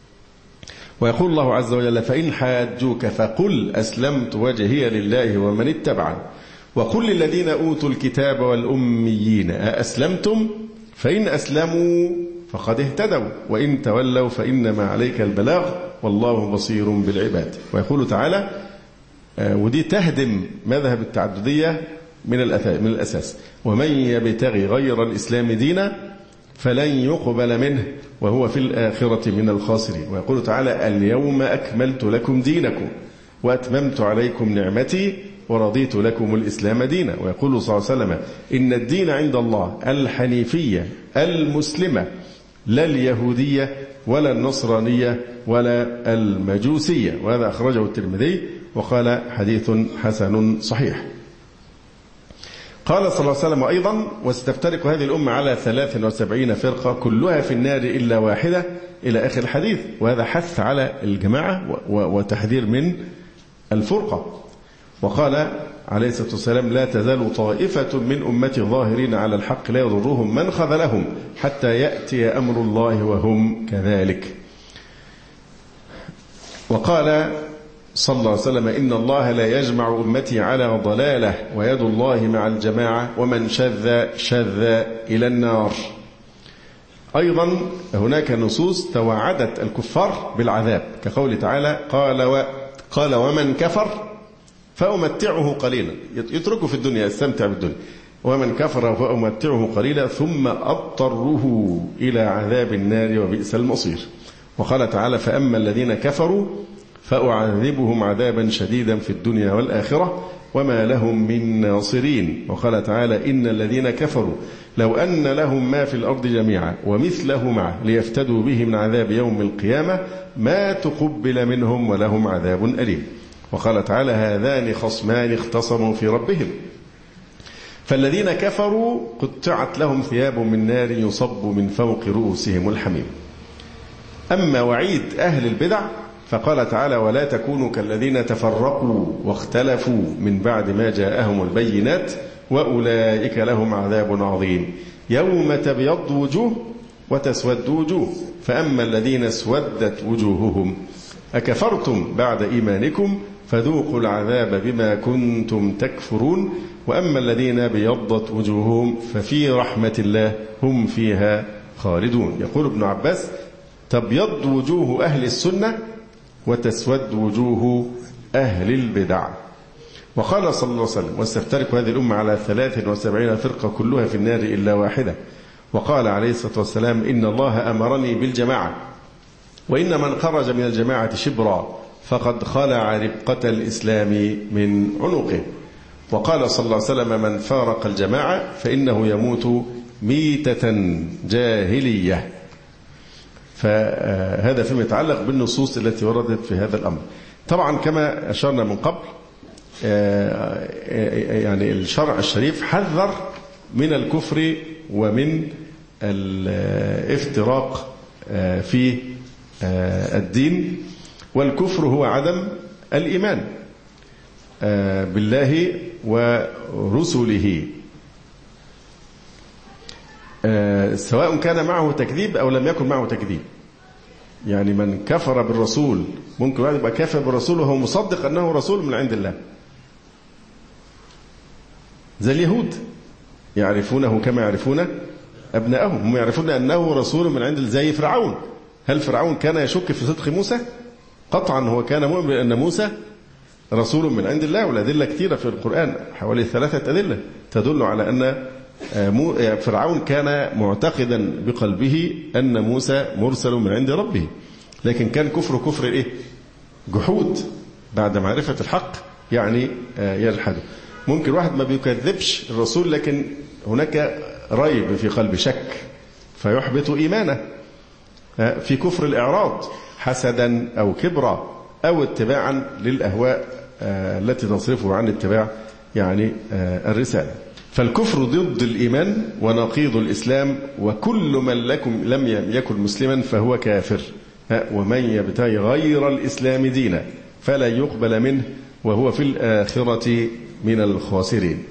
ويقول الله عز وجل فإن حاجوك فقل أسلمت وجهي لله ومن اتبعني وقل للذين أوتوا الكتاب والأميين أأسلمتم فإن أسلموا فقد اهتدوا وإن تولوا فإنما عليك البلاغ والله بصير بالعباد. ويقول تعالى ودي تهدم مذهب التعددية من الأساس ومن يبتغي غير الإسلام دينا فلن يقبل منه وهو في الآخرة من الخاسرين. ويقول تعالى اليوم أكملت لكم دينكم وأتممت عليكم نعمتي ورضيت لكم الإسلام دينا. ويقول صلى الله عليه وسلم إن الدين عند الله الحنيفية المسلمة لا اليهودية ولا النصرانية ولا المجوسية. وهذا أخرجه الترمذي وقال حديث حسن صحيح. قال صلى الله عليه وسلم أيضا وستفترق هذه الأمة على 73 فرقة كلها في النار إلا واحدة إلى آخر الحديث. وهذا حث على الجماعة وتحذير من الفرقة. وقال عليه الصلاة والسلام لا تزال طائفة من أمتي ظاهرين على الحق لا يضرهم من خذلهم حتى يأتي أمر الله وهم كذلك. وقال صلى الله عليه وسلم إن الله لا يجمع أمتي على ضلالة ويد الله مع الجماعة ومن شذ إلى النار. أيضا هناك نصوص توعدت الكفار بالعذاب كقول تعالى قال ومن كفر فأمتعه قليلا، يتركه في الدنيا يستمتع بالدنيا، ومن كفر فأمتعه قليلا ثم أضطره إلى عذاب النار وبئس المصير. وقال تعالى فأما الذين كفروا فأعذبهم عذابا شديدا في الدنيا والآخرة وما لهم من ناصرين. وقال تعالى إن الذين كفروا لو أن لهم ما في الأرض جميعا ومثله معه ليفتدوا به من عذاب يوم القيامة ما تقبل منهم ولهم عذاب أليم. وقال تعالى هذان خصمان اختصموا في ربهم فالذين كفروا قطعت لهم ثياب من نار يصب من فوق رؤوسهم الحميم. أما وعيد أهل البدع فقال تعالى ولا تكونوا كالذين تفرقوا واختلفوا من بعد ما جاءهم البينات وأولئك لهم عذاب عظيم يوم تبيض وجوه وتسود وجوه فأما الذين اسودت وجوههم أكفرتم بعد إيمانكم فذوقوا العذاب بما كنتم تكفرون وأما الذين بيضت وجوههم ففي رحمة الله هم فيها خالدون. يقول ابن عباس تبيض وجوه أهل السنة وتسود وجوه أهل البدع. وقال صلى الله عليه وسلم وستفترق هذه الأمة على 73 فرقة كلها في النار إلا واحدة. وقال عليه الصلاة والسلام إن الله أمرني بالجماعة وإن من خرج من الجماعة شبرا فقد خلع ربقة الإسلام من عنقه. وقال صلى الله عليه وسلم من فارق الجماعة فإنه يموت ميتة جاهلية. فهذا فيما يتعلق بالنصوص التي وردت في هذا الأمر. طبعا كما أشرنا من قبل يعني الشرع الشريف حذر من الكفر ومن الافتراق في الدين. والكفر هو عدم الإيمان بالله ورسله، سواء كان معه تكذيب أو لم يكن معه تكذيب. يعني من كفر بالرسول، ممكن واحد يبقى كافر بالرسول وهو مصدق أنه رسول من عند الله، زي اليهود يعرفونه كما يعرفون أبنائهم. هم يعرفون أنه رسول من عند، زي فرعون. هل فرعون كان يشك في صدق موسى؟ قطعا هو كان مؤمن بأن موسى رسول من عند الله، والأدلة كثيرة في القرآن، حوالي 3 أدلة تدل على أن فرعون كان معتقدا بقلبه أن موسى مرسل من عند ربه، لكن كان كفر إيه؟ جحود بعد معرفة الحق، يعني يلحده. ممكن واحد ما بيكذبش الرسول لكن هناك ريب في قلب، شك، فيحبط إيمانه. في كفر الإعراض حسدا أو كبرا أو اتباعا للأهواء التي تصرفه عن اتباع يعني الرسالة. فالكفر ضد الإيمان ونقيض الإسلام، وكل من لم يكن مسلما فهو كافر. ومن يبتغي غير الإسلام دينا فلا يقبل منه وهو في الآخرة من الخاسرين.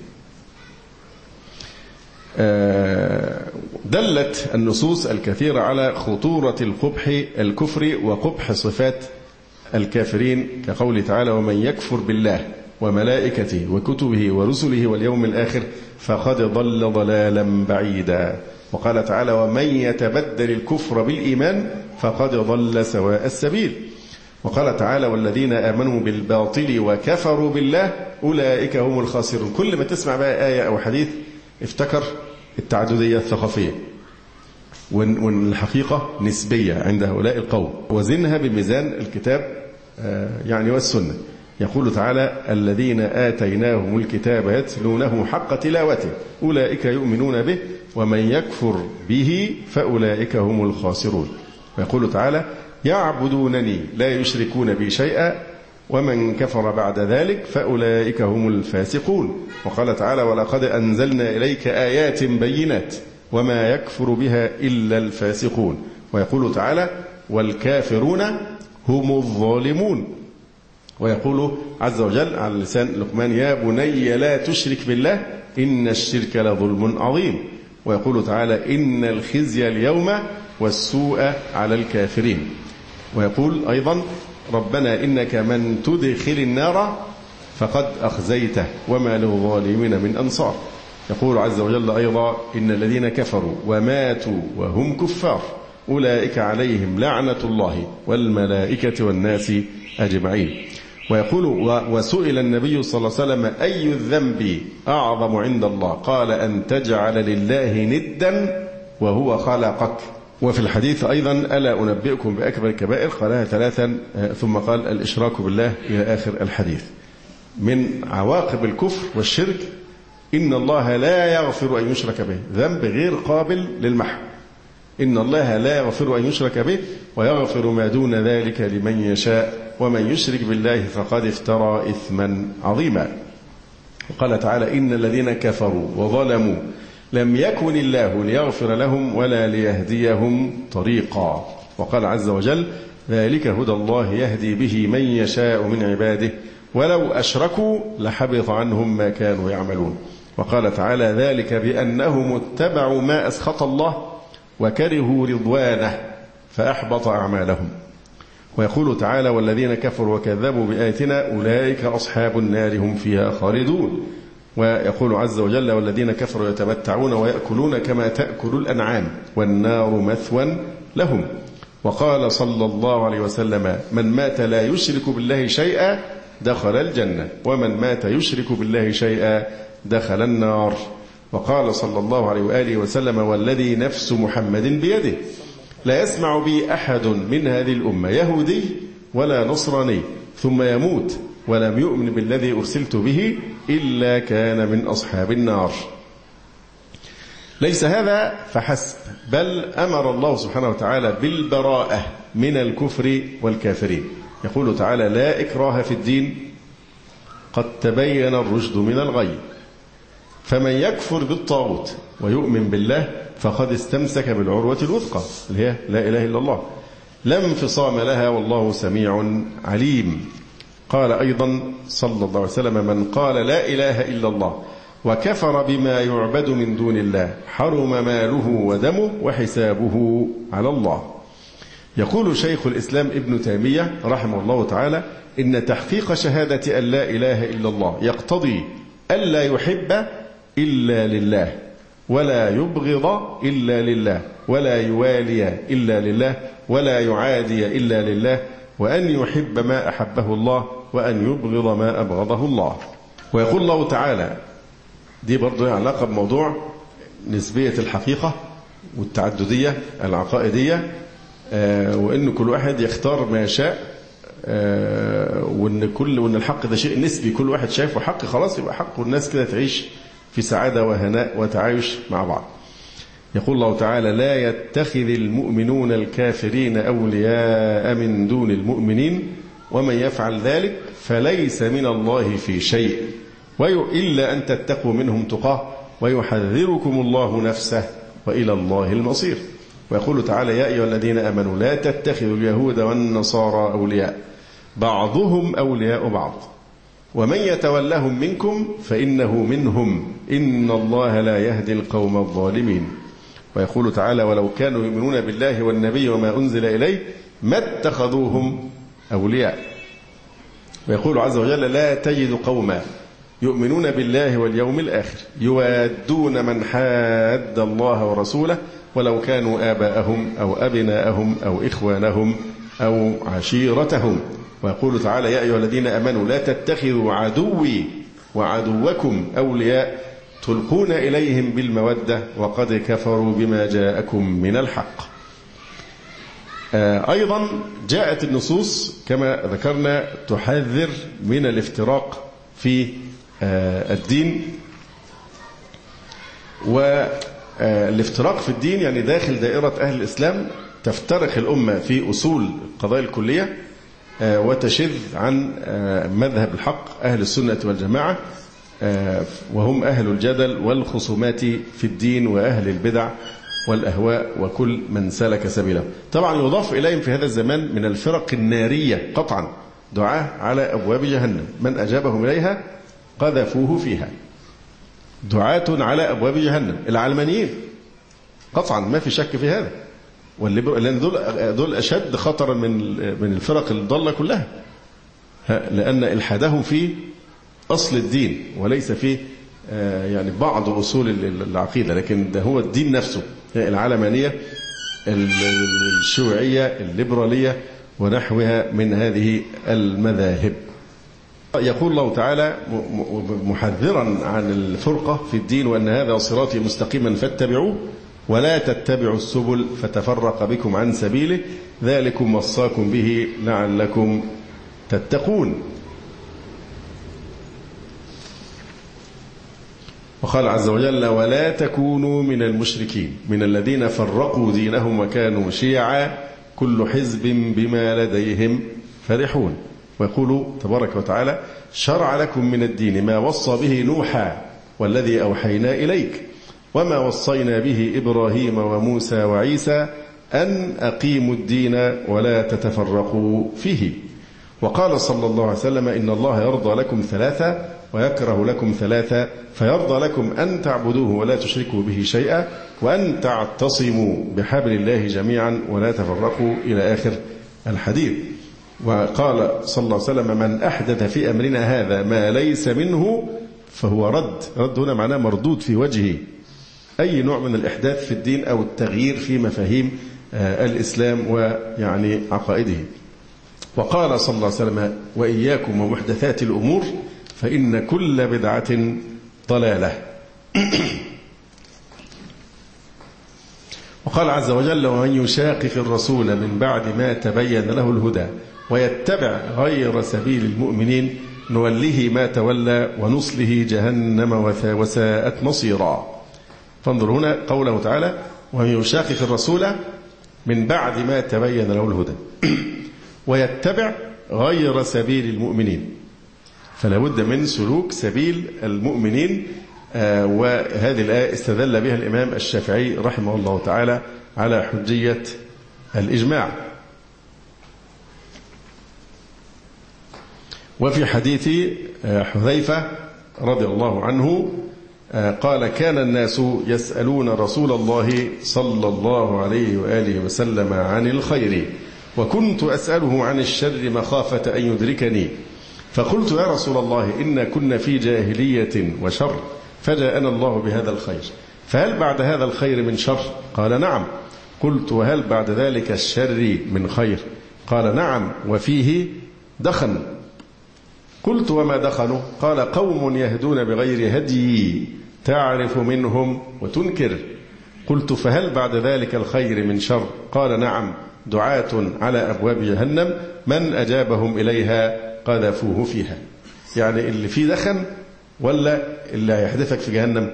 دلت النصوص الكثيرة على خطورة الكفر وقبح صفات الكافرين، كقوله تعالى: ومن يكفر بالله وملائكته وكتبه ورسله واليوم الآخر فقد ضل ضلالا بعيدا. وقال تعالى: ومن يتبدل الكفر بالإيمان فقد ضل سواء السبيل. وقال تعالى: والذين آمنوا بالباطل وكفروا بالله أولئك هم الخاسرون. كل ما تسمع بقى آية أو حديث افتكر التعددية الثقافية، والحقيقة نسبية عند هؤلاء القوم، وزنها بميزان الكتاب يعني والسنة. يقول تعالى: الذين آتيناهم الكتاب يتلونه حق تلاوته أولئك يؤمنون به ومن يكفر به فأولئك هم الخاسرون. ويقول تعالى: يعبدونني لا يشركون بي شيئا ومن كفر بعد ذلك فأولئك هم الفاسقون. وقال تعالى: ولقد أنزلنا إليك آيات بينات وما يكفر بها إلا الفاسقون. ويقول تعالى: والكافرون هم الظالمون. ويقول عز وجل على لسان لقمان: يا بني لا تشرك بالله إن الشرك لظلم عظيم. ويقول تعالى: إن الخزي اليوم والسوء على الكافرين. ويقول أيضا: ربنا إنك من تدخل النار فقد أخزيته وما للظالمين من أنصار. يقول عز وجل أيضا: إن الذين كفروا وماتوا وهم كفار أولئك عليهم لعنة الله والملائكة والناس أجمعين. ويقول: وسئل النبي صلى الله عليه وسلم: أي الذنب أعظم عند الله؟ قال: أن تجعل لله ندا وهو خلقك. وفي الحديث أيضا: ألا أنبئكم بأكبر الكبائر؟ قالها 3 ثم قال: الإشراك بالله إلى آخر الحديث. من عواقب الكفر والشرك إن الله لا يغفر أن يشرك به، ذنب غير قابل للمحو. إن الله لا يغفر أن يشرك به ويغفر ما دون ذلك لمن يشاء ومن يشرك بالله فقد افترى إثما عظيما. وقال تعالى: إن الذين كفروا وظلموا لم يكن الله ليغفر لهم ولا ليهديهم طريقا. وقال عز وجل: ذلك هدى الله يهدي به من يشاء من عباده ولو أشركوا لحبط عنهم ما كانوا يعملون. وقال تعالى: ذلك بأنهم اتبعوا ما أسخط الله وكرهوا رضوانه فأحبط أعمالهم. ويقول تعالى: والذين كفروا وكذبوا بآياتنا أولئك أصحاب النار هم فيها خالدون. ويقول عز وجل: والذين كفروا يتمتعون ويأكلون كما تأكل الأنعام والنار مثوى لهم. وقال صلى الله عليه وسلم: من مات لا يشرك بالله شيئا دخل الجنة ومن مات يشرك بالله شيئا دخل النار. وقال صلى الله عليه وآله وسلم: والذي نفس محمد بيده لا يسمع بي أحد من هذه الأمة يهودي ولا نصراني ثم يموت ولم يؤمن بالذي أرسلت به إلا كان من أصحاب النار. ليس هذا فحسب، بل أمر الله سبحانه وتعالى بالبراءة من الكفر والكافرين. يقول تعالى: لا إكراه في الدين قد تبين الرشد من الغي. فمن يكفر بالطاغوت ويؤمن بالله فقد استمسك بالعروة الوثقى اللي هي لا إله إلا الله لا انفصام لها والله سميع عليم. قال أيضا صلى الله عليه وسلم: من قال لا إله إلا الله وكفر بما يعبد من دون الله حرم ماله ودمه وحسابه على الله. يقول شيخ الإسلام ابن تيمية رحمه الله تعالى: إن تحقيق شهادة أن لا إله إلا الله يقتضي ألا يحب إلا لله ولا يبغض إلا لله ولا يوالي إلا لله ولا يعادي إلا لله وأن يحب ما أحبه الله وأن يبغض ما أبغضه الله. ويقول الله تعالى، دي برضو علاقة بموضوع نسبية الحقيقة والتعددية العقائدية، وأن كل واحد يختار ما يشاء، وأن الحق ده شيء نسبي، كل واحد شايفه حق خلاص يبقى حق، والناس كده تعيش في سعادة وهناء وتعايش مع بعض. يقول الله تعالى: لا يتخذ المؤمنون الكافرين أولياء من دون المؤمنين ومن يفعل ذلك فليس من الله في شيء إلا أن تتقوا منهم تقاه ويحذركم الله نفسه وإلى الله المصير. ويقول تعالى: يا أيها الذين آمنوا لا تتخذوا اليهود والنصارى أولياء بعضهم أولياء بعض ومن يتولهم منكم فإنه منهم إن الله لا يهدي القوم الظالمين. ويقول تعالى: ولو كانوا يؤمنون بالله والنبي وما أنزل إليه ما اتخذوهم أولياء. ويقول عز وجل: لا تجد قوما يؤمنون بالله واليوم الآخر يوادون من حاد الله ورسوله ولو كانوا آباءهم أو أبناءهم أو إخوانهم أو عشيرتهم. ويقول تعالى: يا أيها الذين آمنوا لا تتخذوا عدوي وعدوكم أولياء تلقون إليهم بالمودة وقد كفروا بما جاءكم من الحق. أيضا جاءت النصوص كما ذكرنا تحذر من الافتراق في الدين، والافتراق في الدين يعني داخل دائرة أهل الإسلام تفترق الأمة في أصول القضايا الكلية وتشذ عن مذهب الحق أهل السنة والجماعة، وهم أهل الجدل والخصومات في الدين وأهل البدع والأهواء وكل من سلك سبيله. طبعا يضاف إليهم في هذا الزمان من الفرق النارية قطعا دعاة على أبواب جهنم من أجابهم إليها قذفوه فيها، دعاة على أبواب جهنم العلمانيين قطعا ما في شك في هذا، لأن دول أشد خطرا من الفرق الضالة كلها، لأن إلحادهم في أصل الدين وليس في يعني بعض أصول العقيدة، لكن ده هو الدين نفسه، العلمانية الشيوعية الليبرالية ونحوها من هذه المذاهب. يقول الله تعالى محذرا عن الفرقة في الدين: وأن هذا صراطي مستقيما فاتبعوه ولا تتبعوا السبل فتفرق بكم عن سبيله ذلكم وصاكم به لعلكم تتقون. وقال عز وجل: ولا تكونوا من المشركين من الذين فرقوا دينهم وكانوا شيعا كل حزب بما لديهم فرحون. ويقول تبارك وتعالى: شرع لكم من الدين ما وصى به نوحا والذي أوحينا إليك وما وصينا به إبراهيم وموسى وعيسى أن أقيموا الدين ولا تتفرقوا فيه. وقال صلى الله عليه وسلم: إن الله يرضى لكم ثلاثة ويكره لكم ثلاثة، فيرضى لكم أن تعبدوه ولا تشركوا به شيئا وأن تعتصموا بحبل الله جميعا ولا تفرقوا إلى آخر الحديث. وقال صلى الله عليه وسلم: من أحدث في أمرنا هذا ما ليس منه فهو رد هنا معناه مردود في وجهه، أي نوع من الإحداث في الدين أو التغيير في مفاهيم الإسلام ويعني عقائده. وقال صلى الله عليه وسلم: وإياكم ومحدثات الأمور فإن كل بدعة ضلالة. وقال عز وجل: ومن يشاقق الرسول من بعد ما تبين له الهدى ويتبع غير سبيل المؤمنين نوله ما تولى ونصله جهنم وساءت مصيرا. فانظر هنا قوله تعالى: ومن يشاقق الرسول من بعد ما تبين له الهدى ويتبع غير سبيل المؤمنين، فلا بد من سلوك سبيل المؤمنين وهذه الآية استدل بها الإمام الشافعي رحمه الله تعالى على حجية الإجماع. وفي حديث حذيفة رضي الله عنه قال كان الناس يسألون رسول الله صلى الله عليه وآله وسلم عن الخير وكنت أسأله عن الشر مخافة أن يدركني فقلت يا رسول الله إن كنا في جاهلية وشر فجاءنا الله بهذا الخير فهل بعد هذا الخير من شر؟ قال نعم. قلت وهل بعد ذلك الشر من خير؟ قال نعم وفيه دخن. قلت وما دخنوا؟ قال قوم يهدون بغير هدي تعرف منهم وتنكر. قلت فهل بعد ذلك الخير من شر؟ قال نعم دعاة على أبواب جهنم من أجابهم إليها قذفوه فيها. يعني اللي فيه دخن ولا اللي هيحدثك في جهنم؟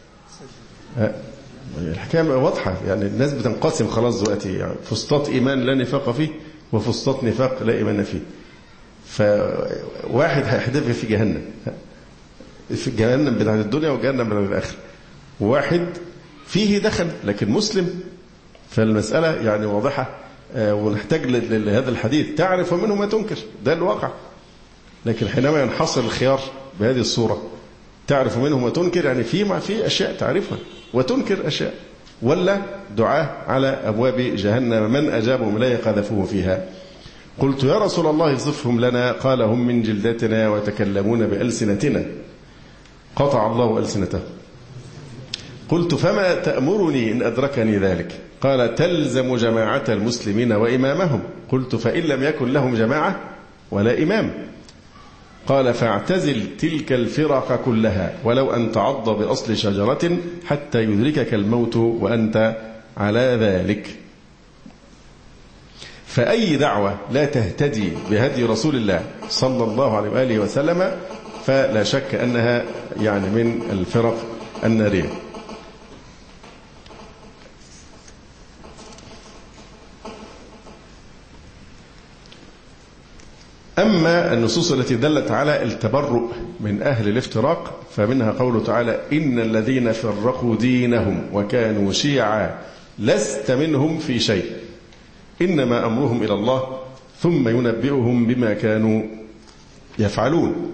الحكاية واضحة، يعني الناس بتنقسم خلاص دلوقتي، يعني فسطاط إيمان لا نفاق فيه وفسطاط نفاق لا إيمان فيه. فواحد هيحدثك في جهنم، في جهنم بتاعت الدنيا وجهنم بتاعت الآخرة، وواحد فيه دخن لكن مسلم. فالمسألة يعني واضحة، ونحتاج لهذا الحديث تعرف منه ما تنكر، ده الواقع. لكن حينما ينحصر الخيار بهذه الصورة تعرف منه ما تنكر، يعني في أشياء تعرفها وتنكر أشياء، ولا دعاة على أبواب جهنم من أجابهم إليه قذفوه فيها. قلت يا رسول الله صفهم لنا. قال هم من جلدتنا ويتكلمون بألسنتنا قطع الله ألسنته. قلت فما تأمرني إن أدركني ذلك؟ قال تلزم جماعة المسلمين وإمامهم. قلت فإن لم يكن لهم جماعة ولا إمام؟ قال فاعتزل تلك الفرق كلها ولو أن تعض بأصل شجرة حتى يدركك الموت وأنت على ذلك. فأي دعوة لا تهتدي بهدي رسول الله صلى الله عليه وآله وسلم فلا شك أنها يعني من الفرق النارية. أما النصوص التي دلت على التبرؤ من أهل الافتراق فمنها قوله تعالى إن الذين فرقوا دينهم وكانوا شيعا لست منهم في شيء إنما أمرهم إلى الله ثم ينبئهم بما كانوا يفعلون.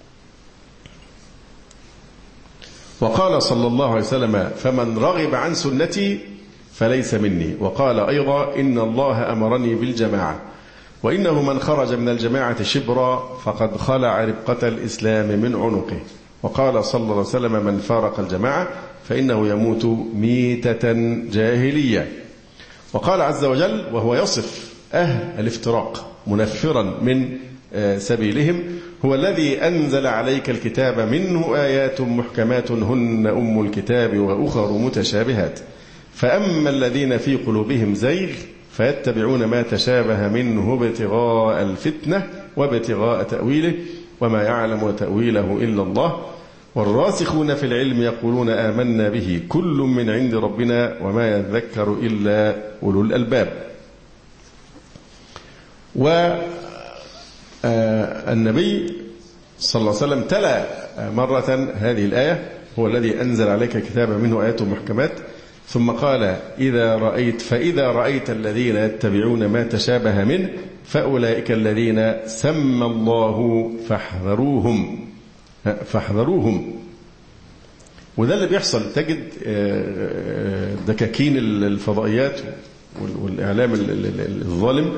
وقال صلى الله عليه وسلم فمن رغب عن سنتي فليس مني. وقال أيضا إن الله أمرني بالجماعة وإنه من خرج من الجماعة شبرا فقد خلع ربقة الإسلام من عنقه. وقال صلى الله عليه وسلم من فارق الجماعة فإنه يموت ميتة جاهلية. وقال عز وجل وهو يصف أهل الافتراق منفرا من سبيلهم هو الذي أنزل عليك الكتاب منه آيات محكمات هن أم الكتاب وأخر متشابهات فأما الذين في قلوبهم زيغ فيتبعون ما تشابه منه ابتغاء الفتنة وابتغاء تأويله وما يعلم تأويله إلا الله والراسخون في العلم يقولون آمنا به كل من عند ربنا وما يذكر إلا أولو الألباب. والنبي صلى الله عليه وسلم تلا مرة هذه الآية هو الذي أنزل عليك الكتاب منه آيات محكمات ثم قال فإذا رأيت الذين يتبعون ما تشابه منه فأولئك الذين سمى الله فاحذروهم. وده اللي بيحصل، تجد دكاكين الفضائيات والإعلام الظالم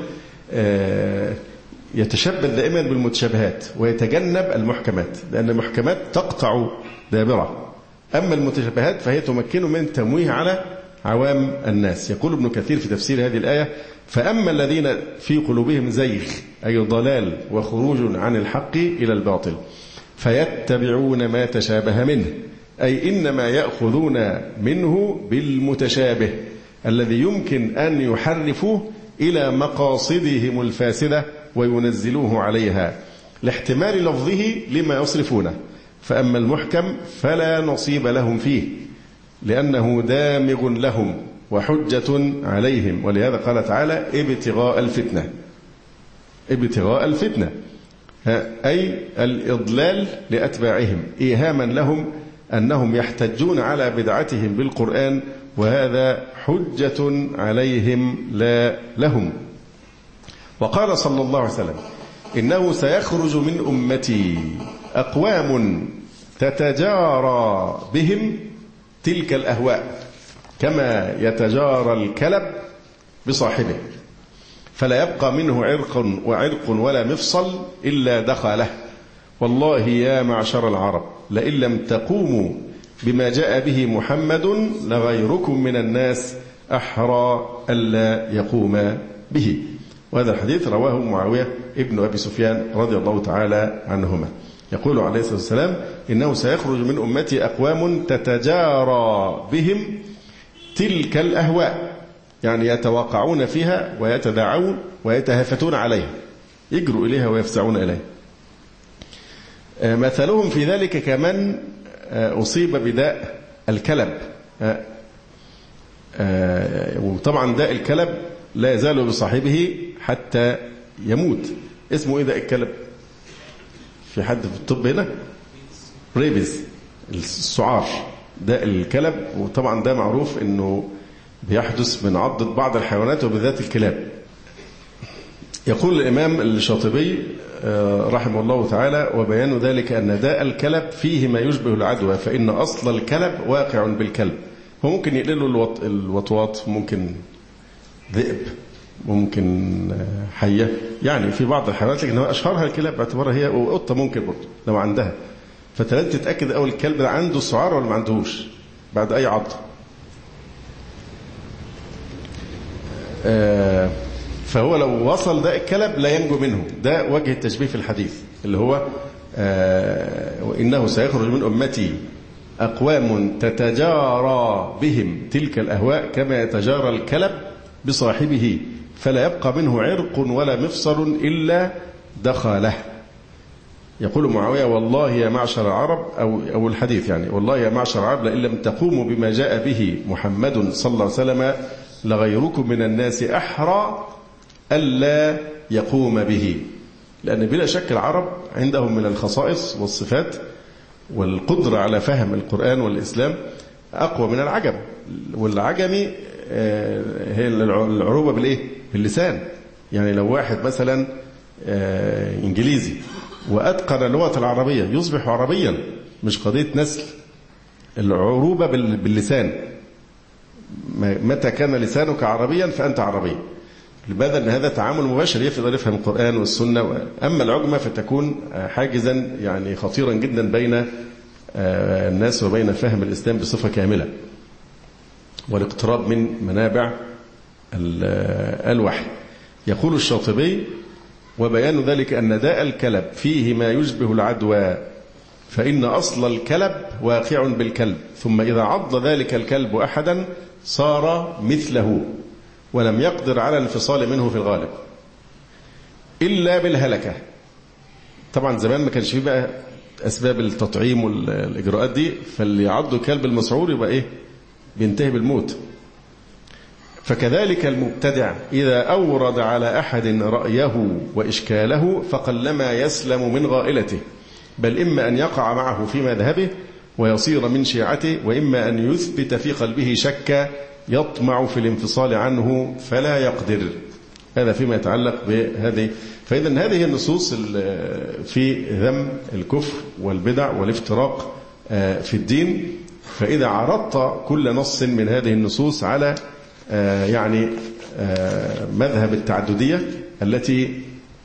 يتشبث دائما بالمتشابهات ويتجنب المحكمات لأن المحكمات تقطع دابرة، أما المتشابهات فهي تمكنه من تمويه على عوام الناس. يقول ابن كثير في تفسير هذه الآية فأما الذين في قلوبهم زيغ أي ضلال وخروج عن الحق إلى الباطل فيتبعون ما تشابه منه أي إنما يأخذون منه بالمتشابه الذي يمكن أن يحرفوه إلى مقاصدهم الفاسدة وينزلوه عليها لاحتمال لفظه لما يصرفونه. فأما المحكم فلا نصيب لهم فيه لأنه دامغ لهم وحجة عليهم ولهذا قال تعالى ابتغاء الفتنة أي الإضلال لأتباعهم إيهاما لهم أنهم يحتجون على بدعتهم بالقرآن، وهذا حجة عليهم لا لهم. وقال صلى الله عليه وسلم: إنه سيخرج من أمتي أقوام تتجارى بهم تلك الأهواء كما يتجارى الكلب بصاحبه، فلا يبقى منه عرق ولا مفصل إلا دخله. والله يا معشر العرب لئن لم تقوموا بما جاء به محمد لغيركم من الناس أحرى ألا يقوم به. وهذا الحديث رواه معاوية ابن أبي سفيان رضي الله تعالى عنهما. يقول عليه الصلاة والسلام: إنه سيخرج من أمتي أقوام تتجارى بهم تلك الأهواء، يعني يتواقعون فيها ويتداعون ويتهافتون عليها، يجروا إليها ويفزعون إليها. مثلهم في ذلك كمن أصيب بداء الكلب، وطبعا داء الكلب لا يزال بصاحبه حتى يموت. اسمه إيه داء الكلب؟ في حد في الطب هنا؟ ريبز، السعار، داء الكلب. وطبعا ده معروف أنه بيحدث من عضة بعض الحيوانات وبالذات الكلاب. يقول الإمام الشاطبي رحمه الله تعالى: وبيان ذلك أن داء الكلب فيه ما يشبه العدوى، فإن أصل الكلب واقع بالكلب. هو ممكن يقلله الوطواط، ممكن ذئب، ممكن حية، يعني في بعض الحيوانات، لكن هو أشهرها الكلاب باعتبارها هي، وقطة ممكن برضه لو عندها. فلازم تتأكد أول الكلب ده عنده سعار ولا ما عندهوش بعد أي عضة. فهو لو وصل داء الكلب لا ينجو منه. ده وجه التشبيه في الحديث اللي هو وإنه سيخرج من أمتي أقوام تتجارى بهم تلك الأهواء كما يتجارى الكلب بصاحبه، فلا يبقى منه عرق ولا مفصل إلا دخله. يقول معاوية: والله يا معشر العرب، أو الحديث يعني: والله يا معشر العرب لئن لم تقوموا بما جاء به محمد صلى الله عليه وسلم لغيركم من الناس أحرى ألا يقوم به. لأن بلا شك العرب عندهم من الخصائص والصفات والقدرة على فهم القرآن والإسلام أقوى من العجم. والعجمي هي العروبة بالإيه؟ باللسان. يعني لو واحد مثلا إنجليزي وأتقن اللغة العربية يصبح عربيا، مش قضية نسل. العروبة باللسان، متى كان لسانك عربيا فأنت عربي، لماذا؟ أن هذا تعامل مباشر يقدر يفهم القرآن والسنة. أما العجمة فتكون حاجزا يعني خطيرا جدا بين الناس وبين فهم الإسلام بصفة كاملة والاقتراب من منابع الوحي. يقول الشاطبي: وبيان ذلك أن داء الكلب فيه ما يشبه العدوى، فإن أصل الكلب واقع بالكلب، ثم إذا عض ذلك الكلب أحدا صار مثله ولم يقدر على الانفصال منه في الغالب إلا بالهلكة. طبعا زمان ما كانش فيه بقى أسباب التطعيم والإجراءات دي، فاللي يعض كلب المسعور يبقى إيه؟ بينتهي بالموت. فكذلك المبتدع إذا أورد على أحد رأيه وإشكاله فقلما يسلم من غائلته، بل إما أن يقع معه في مذهبه ويصير من شيعته، وإما أن يثبت في قلبه شك يطمع في الانفصال عنه فلا يقدر. هذا فيما يتعلق بهذه. فإذن هذه النصوص في ذم الكفر والبدع والافتراق في الدين. فإذا عرضت كل نص من هذه النصوص على يعني مذهب التعددية التي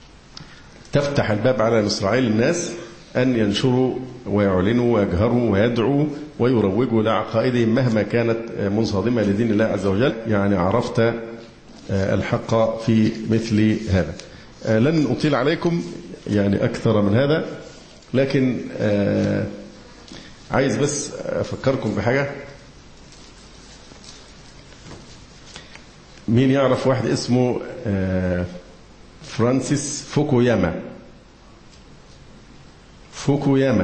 تفتح الباب على مصراعي الناس أن ينشروا ويعلنوا ويجهروا ويدعوا ويروجوا لعقائدهم مهما كانت منصدمة لدين الله عز وجل، يعني عرفت الحق في مثل هذا. لن أطيل عليكم يعني أكثر من هذا، لكن عايز بس أفكركم بحاجة. مين يعرف واحد اسمه فرانسيس فوكوياما؟ فوكوياما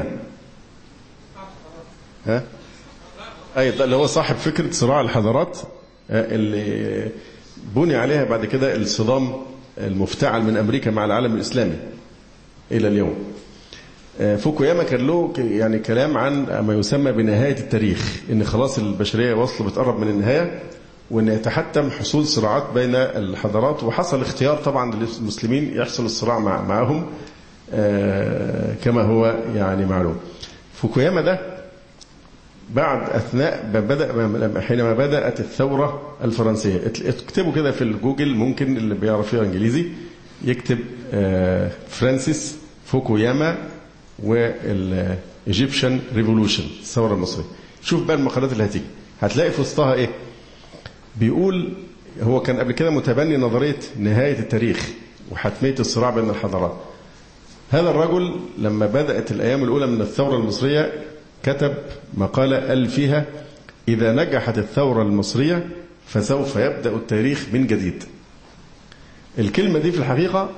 ها؟ أي اللي هو صاحب فكرة صراع الحضارات اللي بني عليها بعد كده الصدام المفتعل من أمريكا مع العالم الإسلامي إلى اليوم. فوكوياما كان له يعني كلام عن ما يسمى بنهاية التاريخ، إن خلاص البشرية وصلوا بتقرب من النهاية، وأن يتحتم حصول صراعات بين الحضارات، وحصل اختيار طبعا للمسلمين يحصل الصراع معهم كما هو يعني معلوم. فوكوياما ده بعد أثناء حينما بدأت الثورة الفرنسية، اكتبوا كده في الجوجل، ممكن اللي بيعرف يقرا إنجليزي يكتب فرانسيس فوكوياما والإيجيبشن ريفولوشن، الثورة المصرية. شوف بقى المقالات اللي هتيجي، هتلاقي في وسطها إيه؟ بيقول هو كان قبل كده متبني نظرية نهاية التاريخ وحتمية الصراع بين الحضارات. هذا الرجل لما بدأت الأيام الأولى من الثورة المصرية كتب مقالة قال فيها: إذا نجحت الثورة المصرية فسوف يبدأ التاريخ من جديد. الكلمة دي في الحقيقة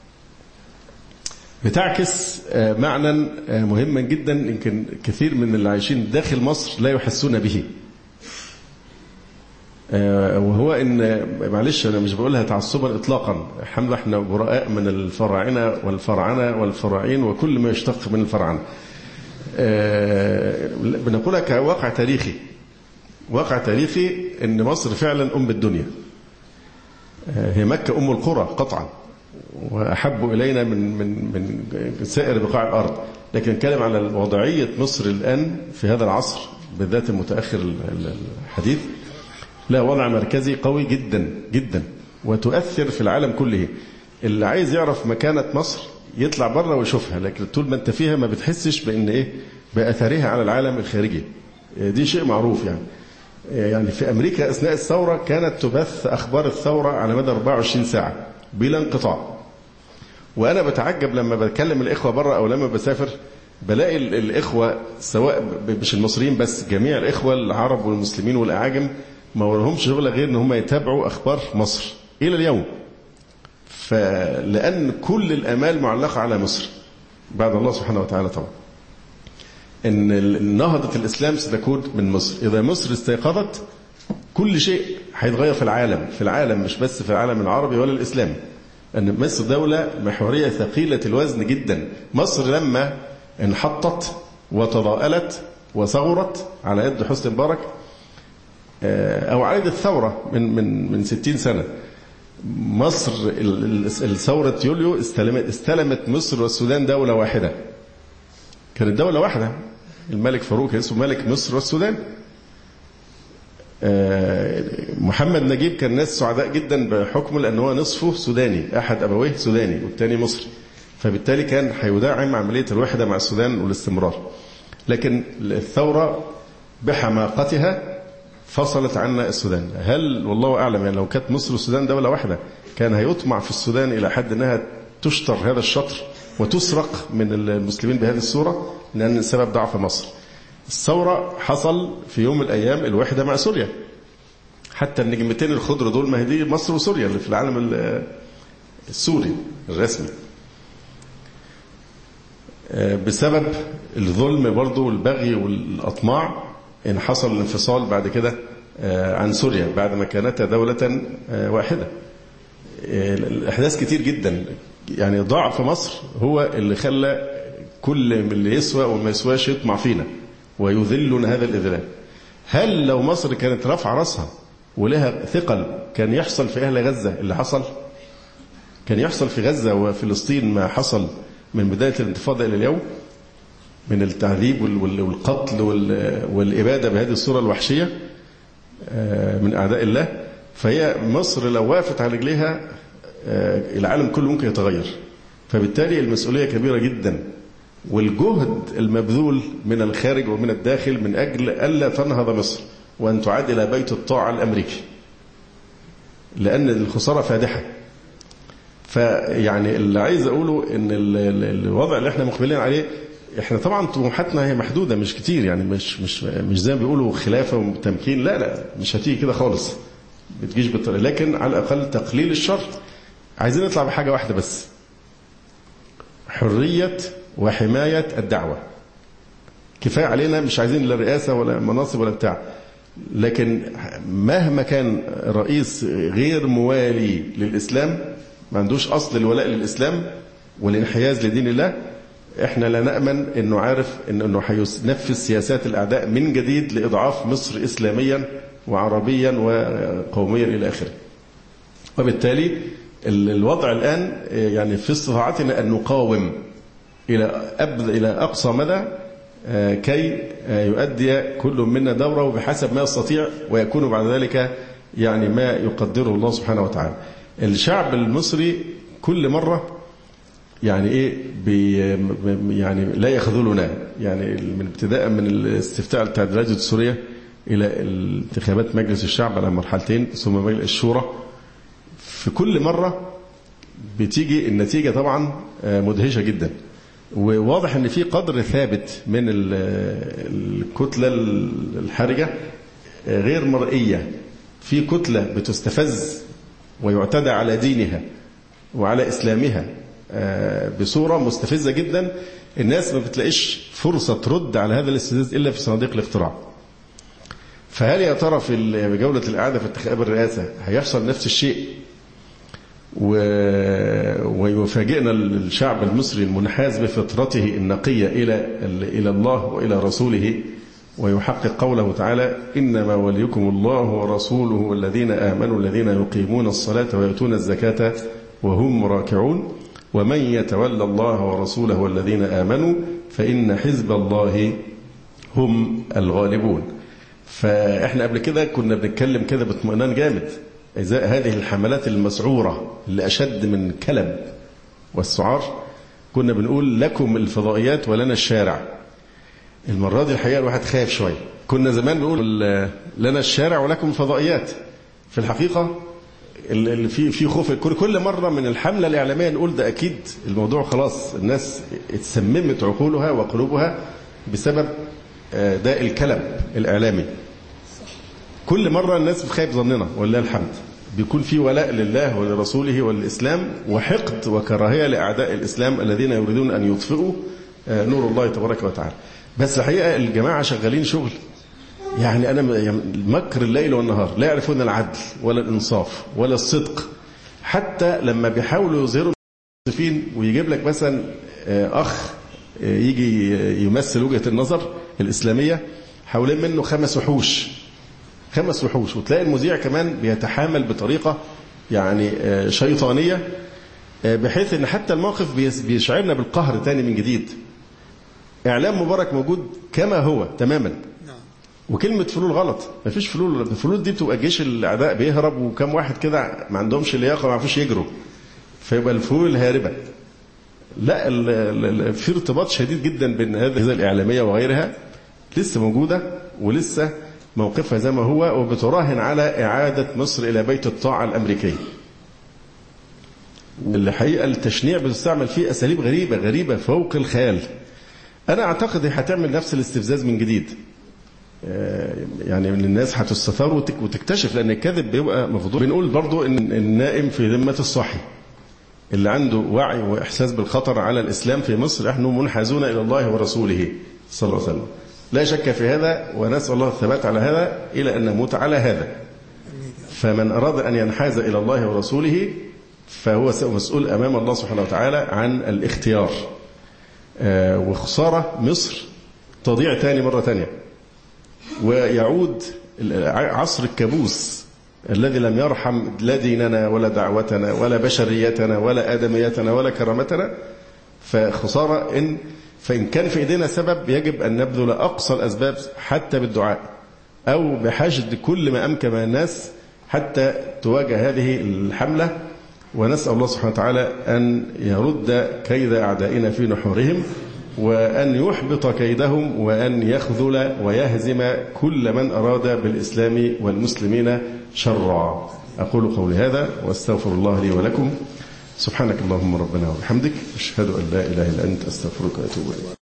بتعكس معنى مهما جدا يمكن كثير من اللي عايشين داخل مصر لا يحسون به، وهو ان معلش انا مش بقولها تعصبا اطلاقا، الحمد لله احنا براء من الفراعنه والفراعنه والفراعين وكل ما يشتق من الفراعنه. بنقولها كواقع تاريخي، واقع تاريخي ان مصر فعلا ام الدنيا، هي مكه ام القرى قطعا، واحب الينا من سائر بقاع الارض، لكن نتكلم على وضعيه مصر الان في هذا العصر بالذات المتاخر الحديث، لا وضع مركزي قوي جدا جدا وتؤثر في العالم كله. اللي عايز يعرف مكانة مصر يطلع بره ويشوفها، لكن طول ما انت فيها ما بتحسش بان ايه بأثرها على العالم الخارجي. دي شيء معروف يعني في امريكا اثناء الثورة كانت تبث اخبار الثورة على مدى 24 ساعة بلا انقطاع، وانا بتعجب لما بتكلم الاخوة بره او لما بسافر بلاقي الاخوة سواء مش المصريين بس، جميع الاخوة العرب والمسلمين والاعاجم ما ولهمش شغل غير ان هم يتابعوا اخبار مصر الى اليوم. فلان كل الامال معلقه على مصر بعد الله سبحانه وتعالى طبعا، ان نهضه الاسلام ستكون من مصر. اذا مصر استيقظت كل شيء هيتغير في العالم مش بس في العالم العربي ولا الاسلامي، ان مصر دوله محوريه ثقيله الوزن جدا. مصر لما انحطت وتضاءلت وصغرت على يد حسني مبارك أو على يد الثورة من 60 سنة، مصر الثورة يوليو استلمت مصر والسودان دولة واحدة، كانت دولة واحدة، الملك فاروق كان اسمه ملك مصر والسودان. محمد نجيب كان ناس سعداء جدا بحكمه لأنه هو نصفه سوداني، أحد أبويه سوداني والتاني مصري، فبالتالي كان هيدعم عملية الوحدة مع السودان والاستمرار. لكن الثورة بحماقتها فصلت عنا السودان. هل والله أعلم يعني لو كانت مصر والسودان دولة واحدة كان هيطمع في السودان إلى حد أنها تشطر هذا الشطر وتسرق من المسلمين بهذه الصورة، لأن سبب ضعف مصر. الثورة حصل في يوم من الأيام الوحدة مع سوريا، حتى النجمتين الخضر دول ما هي دي مصر وسوريا اللي في العالم السوري الرسمي. بسبب الظلم برضو والبغي والأطماع إن حصل الانفصال بعد كده عن سوريا بعد ما كانت دولة واحدة. الأحداث كتير جدا، يعني ضعف مصر هو اللي خلى كل من اللي يسوى وما يسواش يطمع فينا ويذلنا هذا الإذلال. هل لو مصر كانت رفع رأسها ولها ثقل كان يحصل في أهل غزة اللي حصل؟ كان يحصل في غزة وفلسطين ما حصل من بداية الانتفاضة إلى اليوم من التعذيب والقتل والإبادة بهذه الصورة الوحشية من أعداء الله. فهي مصر لو وقفت على رجليها العالم كله ممكن يتغير. فبالتالي المسؤولية كبيرة جدا، والجهد المبذول من الخارج ومن الداخل من أجل ألا تنهض مصر وأن تعاد إلى بيت الطاعة الأمريكي، لأن الخسارة فادحة. فيعني اللي عايز أقوله إن الوضع اللي احنا مقبلين عليه، احنا طبعا طموحاتنا هي محدودة مش كتير، يعني مش زي ما بيقولوا خلافة وتمكين، لا مش هتيجي كده خالص، بتجيش بالطريقة، لكن على الأقل تقليل الشر. عايزين نطلع بحاجة واحدة بس، حرية وحماية الدعوة. كفاية علينا، مش عايزين لا رئاسة ولا مناصب ولا بتاع، لكن مهما كان رئيس غير موالي للإسلام، ما عندوش أصل الولاء للإسلام والانحياز لدين الله، احنا لا نأمن انه عارف انه هينفذ سياسات الاعداء من جديد لاضعاف مصر اسلاميا وعربيا وقوميا الى اخره. وبالتالي الوضع الان يعني في استطاعتنا ان نقاوم الى اقصى مدى كي يؤدي كل منا دوره وبحسب ما يستطيع، ويكون بعد ذلك يعني ما يقدره الله سبحانه وتعالى. الشعب المصري كل مرة يعني يعني لا يخذلنا، يعني من ابتداء من الاستفتاء التعديلات الدستورية إلى الانتخابات مجلس الشعب على مرحلتين ثم مجلس الشورى، في كل مرة بتيجي النتيجة طبعا مدهشة جدا، وواضح ان في قدر ثابت من الكتلة الحرجة غير مرئية، في كتلة بتستفز ويعتدى على دينها وعلى إسلامها بصورة مستفزة جدا. الناس ما بتلاقيش فرصة ترد على هذا الاستفزاز إلا في صناديق الاقتراع. فهل يا ترى في جولة الإعادة في انتخاب الرئاسة هيحصل نفس الشيء ويفاجئنا الشعب المصري المنحاز بفطرته النقية إلى الله وإلى رسوله ويحقق قوله تعالى: إنما وليكم الله ورسوله والذين آمنوا الذين يقيمون الصلاة ويؤتون الزكاة وهم راكعون ومن يتولى الله ورسوله والذين آمنوا فإن حزب الله هم الغالبون. فإحنا قبل كده كنا بنتكلم كده باطمئنان جامد إزاء هذه الحملات المسعورة اللي أشد من كلب والسعار. كنا بنقول لكم الفضائيات ولنا الشارع. المرة دي الحقيقة الواحد خايف شوية. كنا زمان بنقول لنا الشارع ولكم الفضائيات. في الحقيقة اللي في خوف كل مرة من الحملة الإعلامية نقول ده أكيد الموضوع خلاص الناس اتسممت عقولها وقلوبها بسبب ده الكلب الإعلامي. كل مرة الناس بخايف ظننا ولله الحمد بيكون في ولاء لله ولرسوله والإسلام وحقد وكراهية لأعداء الإسلام الذين يريدون أن يطفئوا نور الله تبارك وتعالى. بس الحقيقة الجماعة شغالين شغل يعني أنا مكر الليل والنهار، لا يعرفون العدل ولا الإنصاف ولا الصدق. حتى لما بيحاولوا يظهروا المنصفين ويجيب لك مثلا أخ يجي يمثل وجهة النظر الإسلامية حوالين منه 5 وحوش، وتلاقي المذيع كمان بيتحامل بطريقة يعني شيطانية بحيث ان حتى الموقف بيشعرنا بالقهر تاني من جديد. اعلام مبارك موجود كما هو تماما، وكلمة فلول غلط، ما فيش فلول. الفلول دي بتبقى جيش الاعداء بيهرب وكم واحد كده ما عندهمش لياقة ما يعرفوش يجروا، فيبقى الفلول الهاربة. لا، في ارتباط شديد جدا بين هذه الإعلامية وغيرها لسه موجودة ولسه موقفها زي ما هو، وبتراهن على إعادة مصر إلى بيت الطاعة الأمريكي. والحقيقة التشنيع بتستعمل فيه أساليب غريبة فوق الخيال. أنا أعتقد هتعمل نفس الاستفزاز من جديد، يعني من الناس هتستثار وتكتشف، لأن الكذب بيبقى مفضول. بنقول برضو إن النائم في ذمة الصاحي، اللي عنده وعي وإحساس بالخطر على الإسلام في مصر. نحن منحازون إلى الله ورسوله صلى الله عليه وسلم، لا شك في هذا، ونسأل الله الثبات على هذا إلى أن نموت على هذا. فمن أراد أن ينحاز إلى الله ورسوله فهو مسؤول أمام الله سبحانه وتعالى عن الاختيار. وخسارة مصر تضيع تاني مرة تانية، ويعود عصر الكابوس الذي لم يرحم لا ديننا ولا دعوتنا ولا بشريتنا ولا آدميتنا ولا كرامتنا. فخسارة فإن كان في إيدينا سبب يجب أن نبذل أقصى الأسباب حتى بالدعاء أو بحشد كل ما أمكن من الناس حتى تواجه هذه الحملة. ونسأل الله سبحانه وتعالى أن يرد كيد أعدائنا في نحورهم، وأن يحبط كيدهم، وأن يخذل ويهزم كل من أراد بالإسلام والمسلمين شرا. أقول قولي هذا واستغفر الله لي ولكم. سبحانك اللهم ربنا وبحمدك، أشهد أن لا إله إلا أنت، أستغفرك وأتوب إليك.